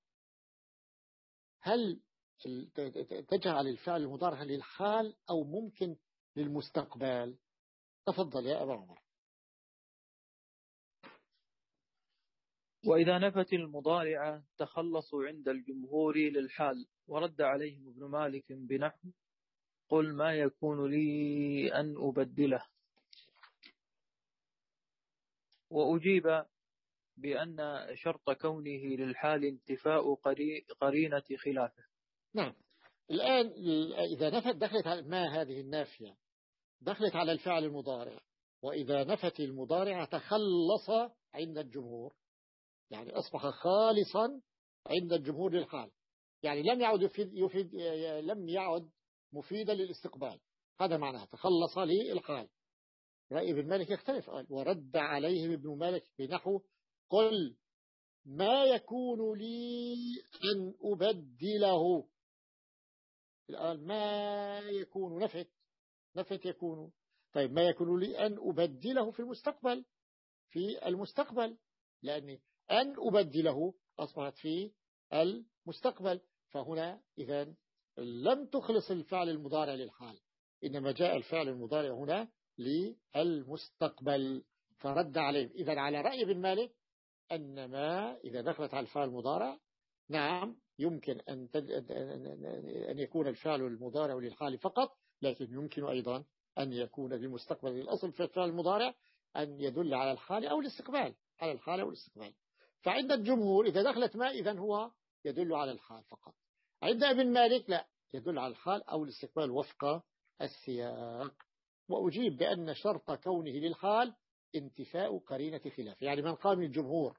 هل تجعل الفعل المضارع للحال أو ممكن للمستقبل؟ تفضل يا أبا عمر. وإذا نفت المضارعة تخلصوا عند الجمهور للحال، ورد عليهم ابن مالك بنحو قل ما يكون لي أن أبدله. وأجيب بأن شرط كونه للحال انتفاء قرينة خلافه. نعم. الآن إذا نفت دخلت على ما هذه النافية دخلت على الفعل المضارع، وإذا نفت المضارع تخلص عند الجمهور، يعني أصبح خالصا عند الجمهور للحال، يعني لم يعد يفيد, يفيد لم يعد مفيدا للاستقبال. هذا معناه تخلص للحال. رأي ابن مالك يختلف، قال ورد عليهم ابن مالك بنحو قل ما يكون لي أن أبدله. الآن ما يكون نفت نفت يكون. طيب ما يكون لي أن أبدله في المستقبل في المستقبل لأن أن أبدله أصبحت في المستقبل. فهنا إذن لم تخلص الفعل المضارع للحال، إنما جاء الفعل المضارع هنا للمستقبل فرد عليهم. إذن على رأي ابن مالك أن ما إذا دخلت على الفعل المضارع نعم يمكن أن أن يكون الفعل المضارع للحال فقط، لكن يمكن أيضا أن يكون للمستقبل. الأصل في الفعل المضارع أن يدل على الحال أو الاستقبال، على الحال أو الاستقبال. فعند الجمهور إذا دخلت ما إذن هو يدل على الحال فقط. عند ابن مالك لا، يدل على الحال أو الاستقبال وفق السياق. وأجيب بأن شرط كونه للحال انتفاء قرينة خلاف. يعني من قام الجمهور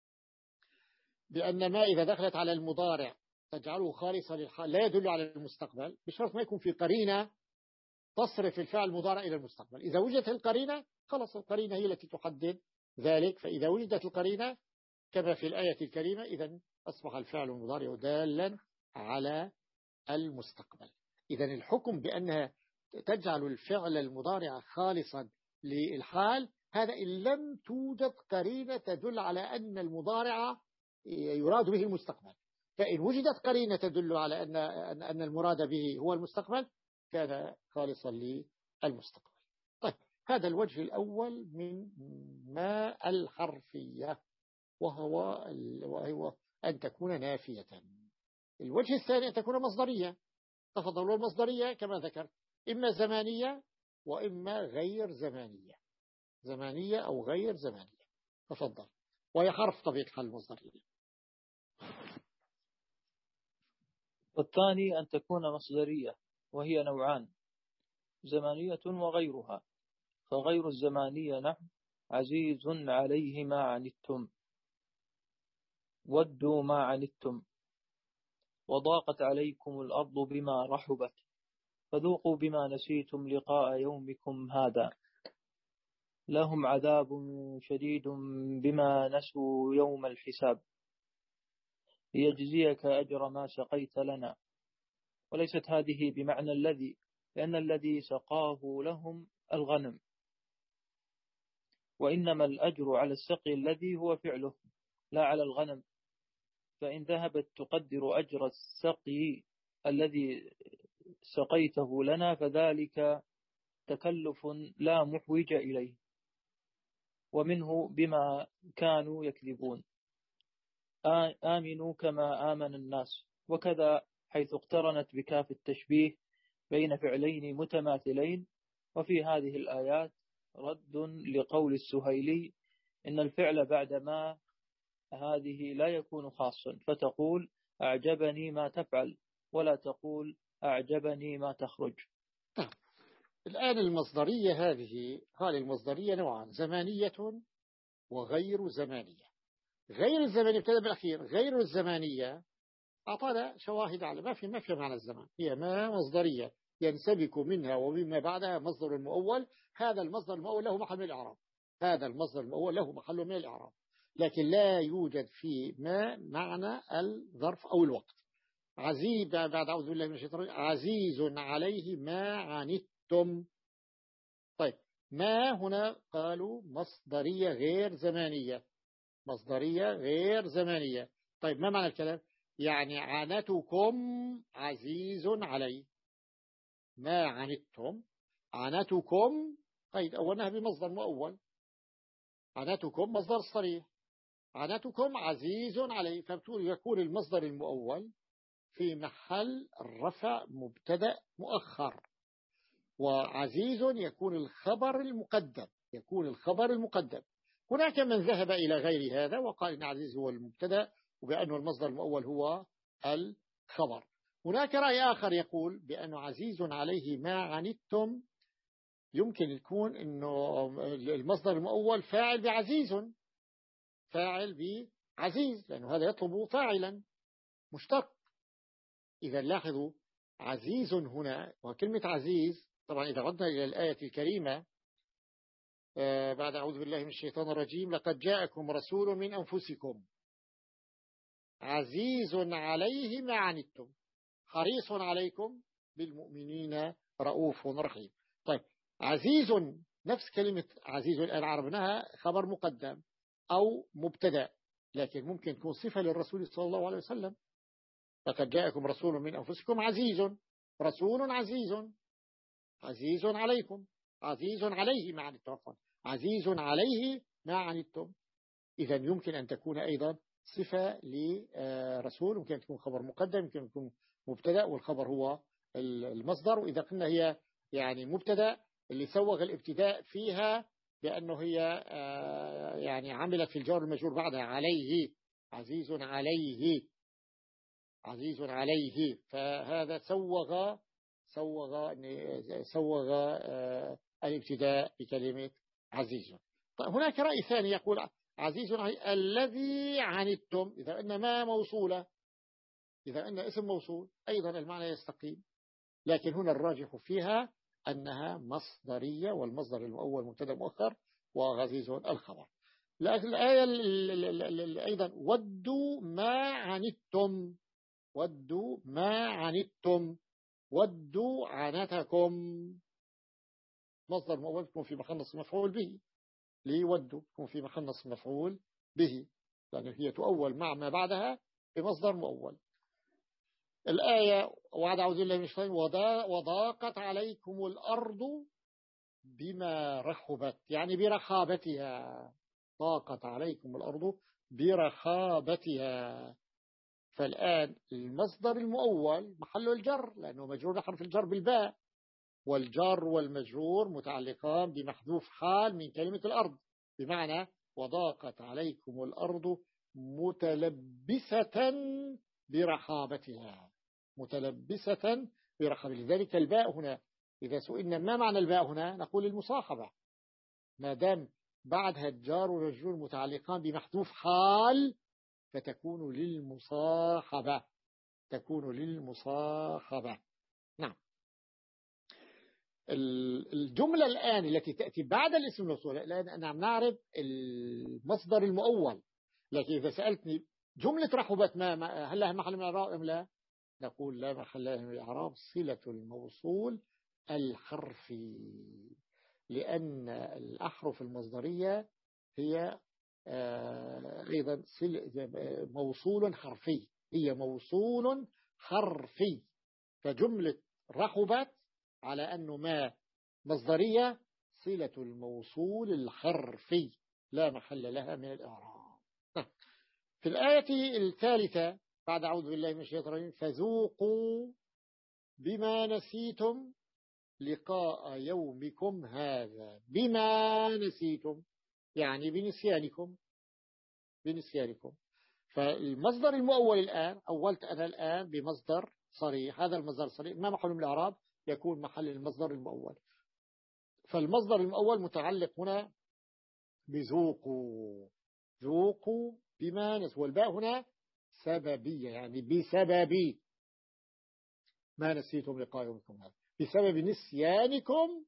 بأن ما إذا دخلت على المضارع تجعله خالصا للحال لا يدل على المستقبل، بشرط ما يكون في قرينة تصرف الفعل المضارع إلى المستقبل. إذا وجدت القرينة خلاص القرينة هي التي تحدد ذلك. فإذا وجدت القرينة كما في الآية الكريمة إذن أصبح الفعل المضارع دالا على المستقبل. إذن الحكم بأنها تجعل الفعل المضارع خالصا للحال هذا إن لم توجد قرينة تدل على أن المضارع يراد به المستقبل. فإن وجدت قرينة تدل على أن أن المراد به هو المستقبل كان خالصا للمستقبل. طيب هذا الوجه الأول من ما الحرفية وهو وهو أن تكون نافية. الوجه الثاني أن تكون مصدرية. تفضلوا المصدرية كما ذكرت إما زمانية وإما غير زمانية، زمانية أو غير زمانية. تفضل. وهي حرف طبيعة حال المصدرية. والثاني أن تكون مصدرية، وهي نوعان: زمانية وغيرها. فغير الزمانية نحو عزيز عليه ما عنتم، ودوا ما عنتم، وضاقت عليكم الأرض بما رحبت، فذوقوا بما نسيتم لقاء يومكم هذا، لهم عذاب شديد بما نسوا يوم الحساب، ليجزيك أجر ما سقيت لنا. وليست هذه بمعنى الذي، لأن الذي سقاه لهم الغنم، وإنما الأجر على السقي الذي هو فعله لا على الغنم. فإن ذهبت تقدر أجر السقي الذي سقيته لنا فذلك تكلف لا محوج إليه. ومنه بما كانوا يكذبون، آمنوا كما آمن الناس. وكذا حيث اقترنت بكاف التشبيه بين فعلين متماثلين. وفي هذه الآيات رد لقول السهيلي إن الفعل بعد ما هذه لا يكون خاصا، فتقول أعجبني ما تفعل ولا تقول أعجبني ما تخرج. الآن المصدرية هذه هذه المصدرية نوعان: زمانية وغير زمانية. غير الزمانية ابتدأ بالأخير. غير الزمانية أعطانا شواهد على ما في ما في معنى الزمان. هي ما مصدرية ينسبك منها ومما بعدها مصدر المؤول. هذا المصدر المؤول له محل من الإعراب. هذا المصدر المؤول له محل من الإعراب، لكن لا يوجد في ما معنى الظرف أو الوقت. عزيز بعد أعوذ بالله من الشيطان عزيز عليه ما عنتم. طيب ما هنا قالوا مصدرية غير زمانية. مصدرية غير زمانية. طيب ما معنى الكلام؟ يعني عنتكم عزيز علي. ما عنتم عنتكم قيد أولها بمصدر مؤول. عنتكم مصدر صريح. عنتكم عزيز علي، فيكون المصدر المؤول في محل الرفع مبتدأ مؤخر، وعزيز يكون الخبر المقدم. يكون الخبر المقدم هناك من ذهب إلى غير هذا وقال إن عزيز هو المبتدأ وبأنه المصدر المؤول هو الخبر. هناك رأي آخر يقول بأنه عزيز عليه ما عنتم يمكن يكون أنه المصدر المؤول فاعل بعزيز، فاعل بعزيز، لأنه هذا يطلب فاعلا مشتق. إذا لاحظوا عزيز هنا، وكلمة عزيز طبعا إذا عدنا إلى الآية الكريمة آه بعد أعوذ بالله من الشيطان الرجيم لقد جاءكم رسول من أنفسكم عزيز عليه ما عنتم حريص عليكم بالمؤمنين رؤوف رحيم. طيب عزيز نفس كلمة عزيز الآن عربناها خبر مقدم أو مبتدأ، لكن ممكن تكون صفة للرسول صلى الله عليه وسلم. لقد جاءكم رسول من أنفسكم عزيز، رسول عزيز، عزيز عليكم، عزيز عليه ما عنتم، عزيز عليه ما عنتم. إذا يمكن أن تكون أيضا صفة لرسول، ممكن أن تكون خبر مقدم، ممكن أن تكون مبتدأ والخبر هو المصدر. وإذا قلنا هي يعني مبتدأ اللي سوغ الابتداء فيها بأنه هي يعني عملت في الجار المجرور بعدها عليه، عزيز عليه، عزيز عليه، فهذا سوغ سوغ سوغ الابتداء بكلمة عزيز. طيب هناك رأي ثاني يقول عزيز الذي عنتم، إذا أن ما موصولة، إذا أن اسم موصول أيضا المعنى يستقيم، لكن هنا الراجح فيها أنها مصدرية والمصدر المؤول مبتدأ مؤخر وعزيز الخبر. الآية أيضا ودوا ما عنتم، ودوا ما عنتم، ودوا عنتكم، مصدر مؤول يكون في محل نصب مفعول به، ليودوا يكون في محل نصب مفعول به، لأن هي تؤول مع ما بعدها بمصدر مؤول. الآية وعد أعوذ بالله من الشيطان وضاقت عليكم الأرض بما رحبت، يعني برخابتها، ضاقت عليكم الأرض برخابتها. فالآن المصدر المؤول محل الجر لأنه مجرور حرف الجر بالباء، والجر والمجرور متعلقان بمحذوف حال من كلمة الأرض، بمعنى وضاقت عليكم الأرض متلبسة برحابتها، متلبسة برحابتها. لذلك الباء هنا إذا سئلنا ما معنى الباء هنا نقول المصاحبة، ما دام بعدها الجار والمجرور متعلقان بمحذوف حال فتكون للمصاحبة، تكون للمصاحبة. نعم. الجملة الآن التي تأتي بعد الاسم الموصول الآن نعم نعرف المصدر المؤول، لكن إذا سألتني جملة رحبت ما هل لها محل من الإعراب أم لا؟ نقول لا محل لها من الإعراب، صلة الموصول الحرفي، لأن الأحرف المصدرية هي أيضا موصول حرفي، هي موصول حرفي. فجملة رحبت على أنه ما مصدرية صلة الموصول الحرفي لا محل لها من الإعراب. في الآية الثالثة بعد أعوذ بالله من الشيطان الرجيم فذوقوا بما نسيتم لقاء يومكم هذا، بما نسيتم يعني بنسيانكم، بنسيانكم. فالمصدر المؤول الآن أولت أنا الآن بمصدر صريح، هذا المصدر الصريح ما محل من الإعراب يكون محل المصدر المؤول. فالمصدر المؤول متعلق هنا بذوقوا، ذوقوا بما نسوا، والباء هنا سببية يعني بسبب ما نسيتم لقاء يومكم هذا، بسبب نسيانكم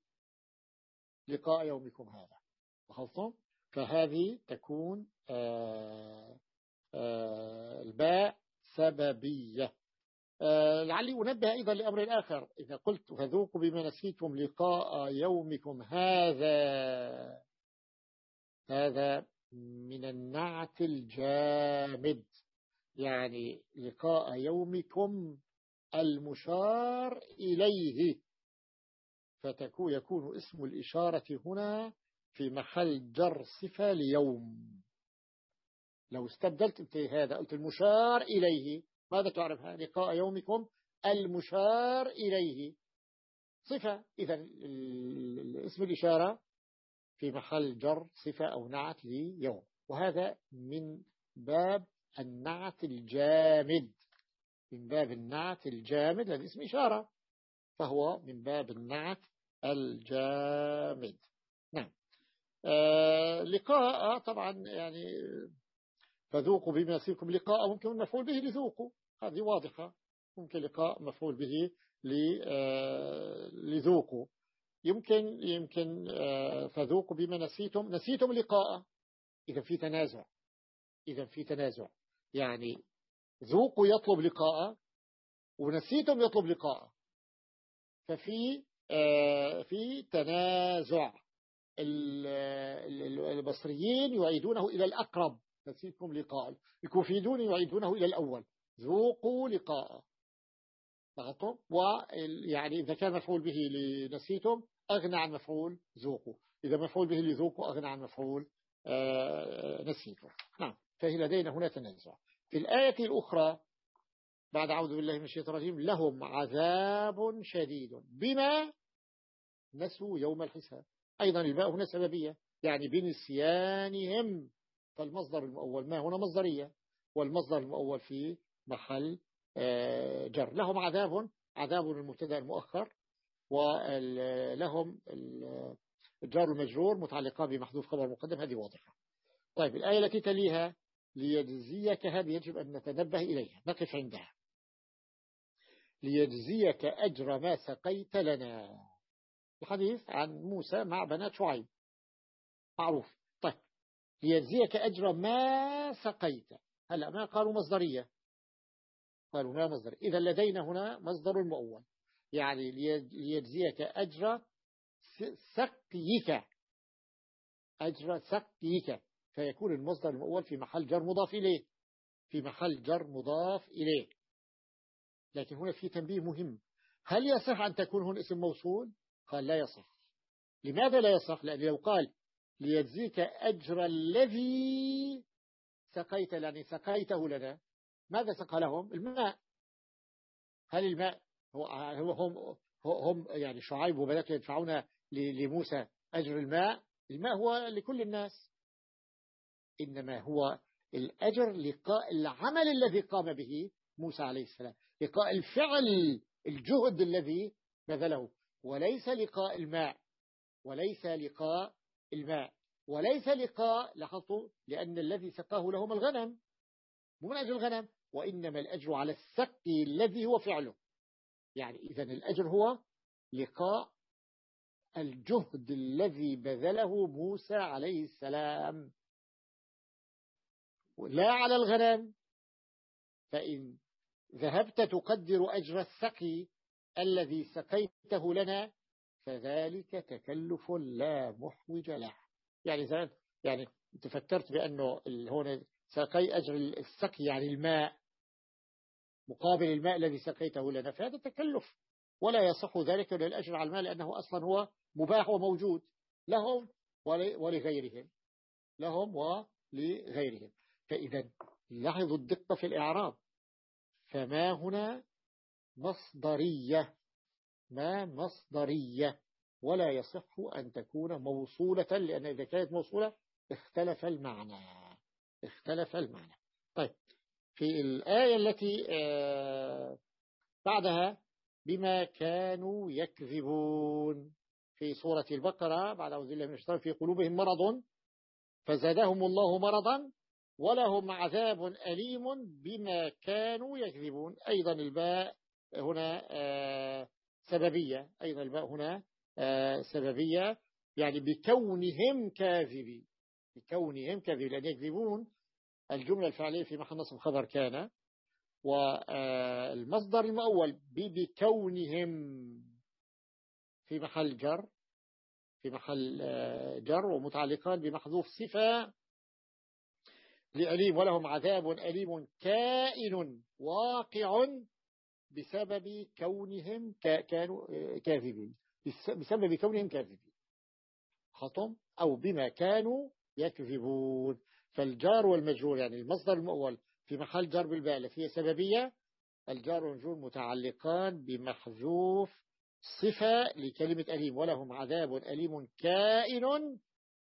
لقاء يومكم هذا. لاحظتم؟ فهذه تكون آآ آآ الباء سببية. لعلي أنبه أيضا لأمر آخر، إذا قلت فذوقوا بما نسيتم لقاء يومكم هذا، هذا من النعت الجامد، يعني لقاء يومكم المشار إليه، فتكون يكون اسم الإشارة هنا في محل جر صفة ليوم. لو استبدلت انت هذا قلت المشار إليه ماذا تعرفها؟ لقاء يومكم المشار إليه صفة، إذا اسم الإشارة في محل جر صفة أو نعت ليوم، وهذا من باب النعت الجامد، من باب النعت الجامد الذي اسم إشارة، فهو من باب النعت الجامد. نعم. آه لقاء طبعا يعني فذوقوا بما يصيركم لقاء، ممكن مفعول به لذوقوا، هذه واضحة، ممكن لقاء مفعول به لذوقوا، يمكن يمكن فذوقوا بما نسيتم، نسيتم لقاء، إذا في تنازع، إذا في تنازع يعني ذوقوا يطلب لقاء ونسيتم يطلب لقاء، ففي في تنازع. البصريين يعيدونه إلى الأقرب، نسيتكم لقاء، الكوفيون يعيدونه إلى الأول، ذوقوا لقاء فقط. ويعني إذا كان مفعول به لنسيتم أغنى عن مفعول ذوقوا، إذا مفعول به لذوقوا أغنى عن مفعول نسيتم. نعم. فهي لدينا هنا تنازع. في الآية الأخرى بعد أعوذ بالله من الشيطان الرجيم لهم عذاب شديد بما نسوا يوم الحساب، أيضا الباء هنا سببية، يعني بنسيانهم، فالمصدر المؤول ما هنا مصدرية، والمصدر المؤول في محل جر. لهم عذاب، عذاب المبتدا المؤخر، ولهم الجار المجرور متعلقان بمحذوف خبر مقدم، هذه واضحة. طيب الآية التي تليها ليجزيك، هذه يجب أن نتنبه إليها، نقف عندها. ليجزيك أجر ما سقيت لنا، الحديث عن موسى مع بنات شعيب معروف. طيب ليجزيك أجر ما سقيت، هلا ما قالوا مصدرية، قالوا ما مصدر، إذا لدينا هنا مصدر المؤول، يعني ليجزيك أجر سقيك، أجر سقيك، فيكون المصدر المؤول في محل جر مضاف إليه، في محل جر مضاف إليه. لكن هنا في تنبيه مهم، هل يصح أن تكون هنا اسم موصول؟ قال لا يصح. لماذا لا يصح؟ لأن لو قال ليجزيك أجر الذي سقيت، يعني سقيته لنا، ماذا سقى لهم؟ الماء. هل الماء هو هم, هم يعني شعيب وبناته يدفعون لموسى أجر الماء؟ الماء هو لكل الناس، إنما هو الأجر لقاء العمل الذي قام به موسى عليه السلام، لقاء الفعل الجهد الذي بذله، وليس لقاء الماء، وليس لقاء الماء، وليس لقاء لاحظوا، لأن الذي سقاه لهم الغنم، مو من أجل الغنم، وإنما الأجر على السقي الذي هو فعله. يعني إذن الأجر هو لقاء الجهد الذي بذله موسى عليه السلام، لا على الغنم. فإن ذهبت تقدر أجر السقي الذي سقيته لنا فذلك تكلف لا محوج له. يعني زمان يعني تفكرت بأنه هون سقي أجر السقي يعني الماء مقابل الماء الذي سقيته لنا، فهذا تكلف، ولا يصح ذلك للأجر على الماء، لأنه أصلا هو مباح وموجود لهم ولغيرهم، لهم ولغيرهم. فإذا لاحظوا الدقة في الإعراب، فما هنا مصدرية، ما مصدرية، ولا يصح أن تكون موصولة، لأن إذا كانت موصولة اختلف المعنى، اختلف المعنى. طيب في الآية التي بعدها بما كانوا يكذبون في سورة البقرة بعد أعوذ بالله من الشيطان في قلوبهم مرض فزادهم الله مرضا ولهم عذاب أليم بما كانوا يكذبون. أيضا الباء هنا سببية، أيضا الباء هنا سببية، يعني بكونهم كاذبين، بكونهم كاذبين، لأن يكذبون الجملة الفعلية في محل نصب خبر كان، والمصدر المؤول بكونهم في محل جر، في محل جر ومتعلقان بمحذوف صفة لأليم، ولهم عذاب أليم كائن واقع بسبب كونهم كانوا كاذبين، بسبب كونهم كاذبين خطم أو بما كانوا يكذبون. فالجار والمجرور يعني المصدر المؤول في محل جر بالباء التي هي سببية، الجار والمجرور متعلقان بمحذوف صفة لكلمة أليم، ولهم عذاب أليم كائن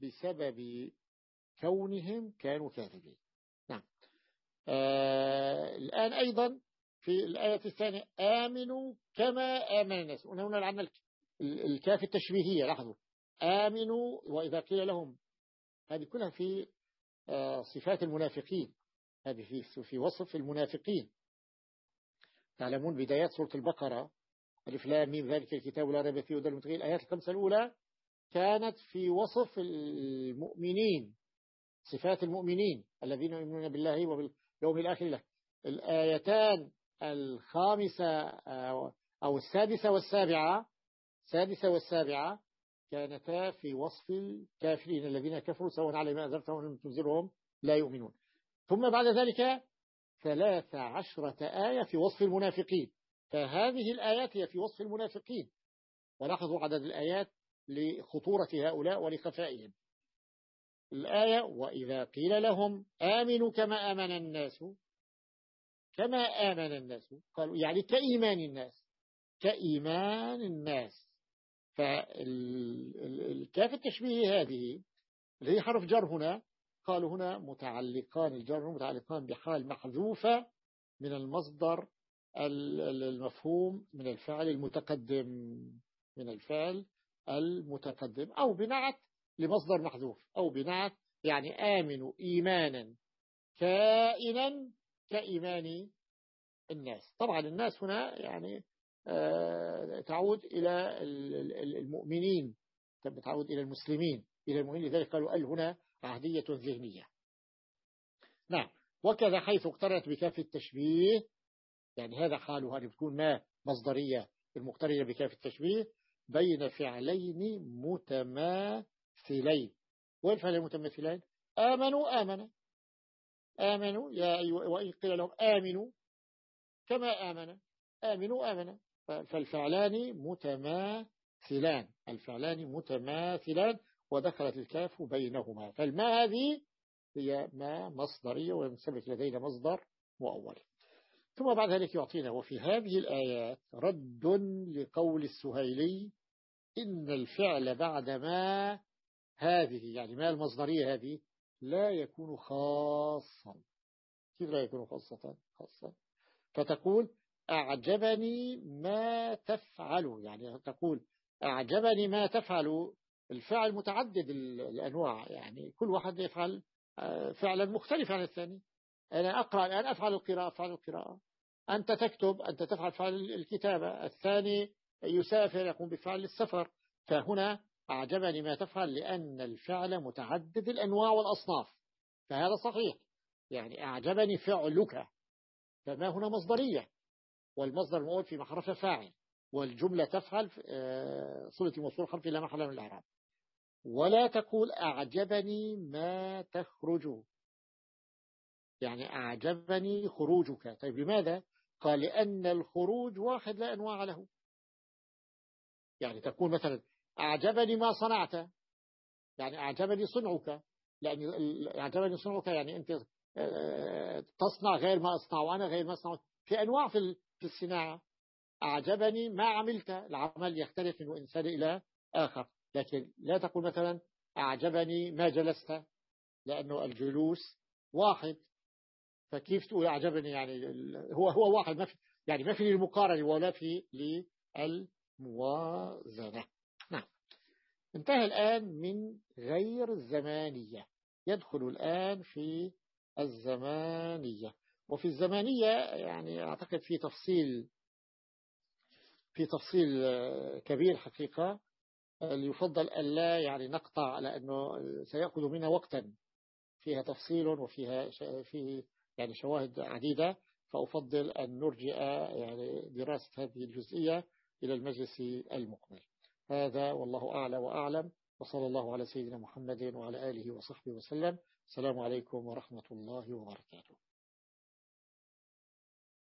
بسبب كونهم كانوا كاذبين. نعم. آه الآن أيضا في الآية الثانية آمنوا كما آمن الناس. هنا عندنا الكاف التشبيهية. لاحظوا آمنوا وإذا قيل لهم، هذه كلها في آه صفات المنافقين، هذه في في وصف المنافقين. تعلمون بدايات سورة البقرة ألف لام ميم ذلك الكتاب لا ريب فيه هدى للمتقين، الآيات الخمسة الأولى كانت في وصف المؤمنين، صفات المؤمنين الذين يؤمنون بالله وباليوم الآخر له. الآيتان الخامسة أو السادسة والسابعة السادسة والسابعة كانتا في وصف الكافرين الذين كفروا سواء عليهم أنذرتهم أم لم تنذرهم لا يؤمنون. ثم بعد ذلك ثلاث عشرة آية في وصف المنافقين، فهذه الآيات هي في وصف المنافقين. ولاحظوا عدد الآيات لخطورة هؤلاء ولخفائهم. الآية وإذا قيل لهم آمنوا كما آمن الناس، كما آمن الناس قالوا يعني كإيمان الناس، كإيمان الناس. فالكاف التشبيه هذه اللي هي حرف جر هنا، قالوا هنا متعلقان، الجر متعلقان بحال محذوفة من المصدر المفهوم من الفعل المتقدم، من الفعل المتقدم، أو بنعت لمصدر محذوف، أو بنعت يعني آمنوا إيمانا كائنا كإيمان الناس. طبعا الناس هنا يعني تعود إلى المؤمنين، تعود إلى المسلمين، إلى المؤمنين، لذلك قالوا ال هنا عهدية ذهنية. نعم. وكذا حيث اقترنت بكاف التشبيه، يعني هذا حالها أن تكون ما مصدرية المقترنة بكاف التشبيه بين فعلين متماثلين. والفعلين المتماثلين آمنوا آمن آمنوا يا أيوة، وإن قيل لهم آمنوا كما آمن آمنوا آمن. فالفعلان متماثلان، الفعلان متماثلان ودخلت الكاف بينهما. فالما هذه هي ما مصدرية ويثبت لدينا مصدر مؤول. ثم بعد ذلك يعطينا وفي هذه الآيات رد لقول السهيلي إن الفعل بعد ما هذه، يعني ما المصدرية هذه، لا يكون خاصا. كيف لا يكون خاصة؟ خاصة فتقول أعجبني ما تفعل، يعني تقول أعجبني ما تفعل. الفعل متعدد الأنواع، يعني كل واحد يفعل فعلا مختلف عن الثاني. أنا أقرأ الآن أفعل القراءة، أفعل القراءة. أنت تكتب، أنت تفعل فعل الكتابة. الثاني يسافر، يقوم بفعل السفر. فهنا أعجبني ما تفعل لأن الفعل متعدد الأنواع والأصناف، فهذا صحيح. يعني أعجبني فعلك، فما هنا مصدرية، والمصدر المؤول في محرف فاعل، والجملة تفعل صلة الموصول حرف لا محل من الإعراب. ولا تقول أعجبني ما تخرج، يعني أعجبني خروجك. طيب لماذا؟ قال لأن الخروج واحد لا أنواع له. يعني تقول مثلا أعجبني ما صنعت، يعني أعجبني صنعك، لأن أعجبني صنعك يعني أنت تصنع غير ما أصنع وأنا غير ما أصنع. في أنواع في الصناعة. أعجبني ما عملت، العمل يختلف من إنسان إلى آخر. لكن لا تقول مثلا أعجبني ما جلست، لأنه الجلوس واحد. فكيف تقول أعجبني؟ يعني هو هو واحد، ما في يعني ما في للمقارنة ولا في للموازنة. نعم. انتهى الآن من غير الزمانية، يدخل الآن في الزمانية. وفي الزمانية يعني أعتقد في تفصيل في تفصيل كبير حقيقة، يفضل ألا يعني نقطع، لأنه سيأخذ منا وقتا، فيها تفصيل وفيها فيه يعني شواهد عديدة. فأفضل أن نرجع يعني دراسة هذه الجزئية إلى المجلس المقبل. هذا والله أعلى وأعلم، وصلى الله على سيدنا محمد وعلى آله وصحبه وسلم. السلام عليكم ورحمة الله وبركاته.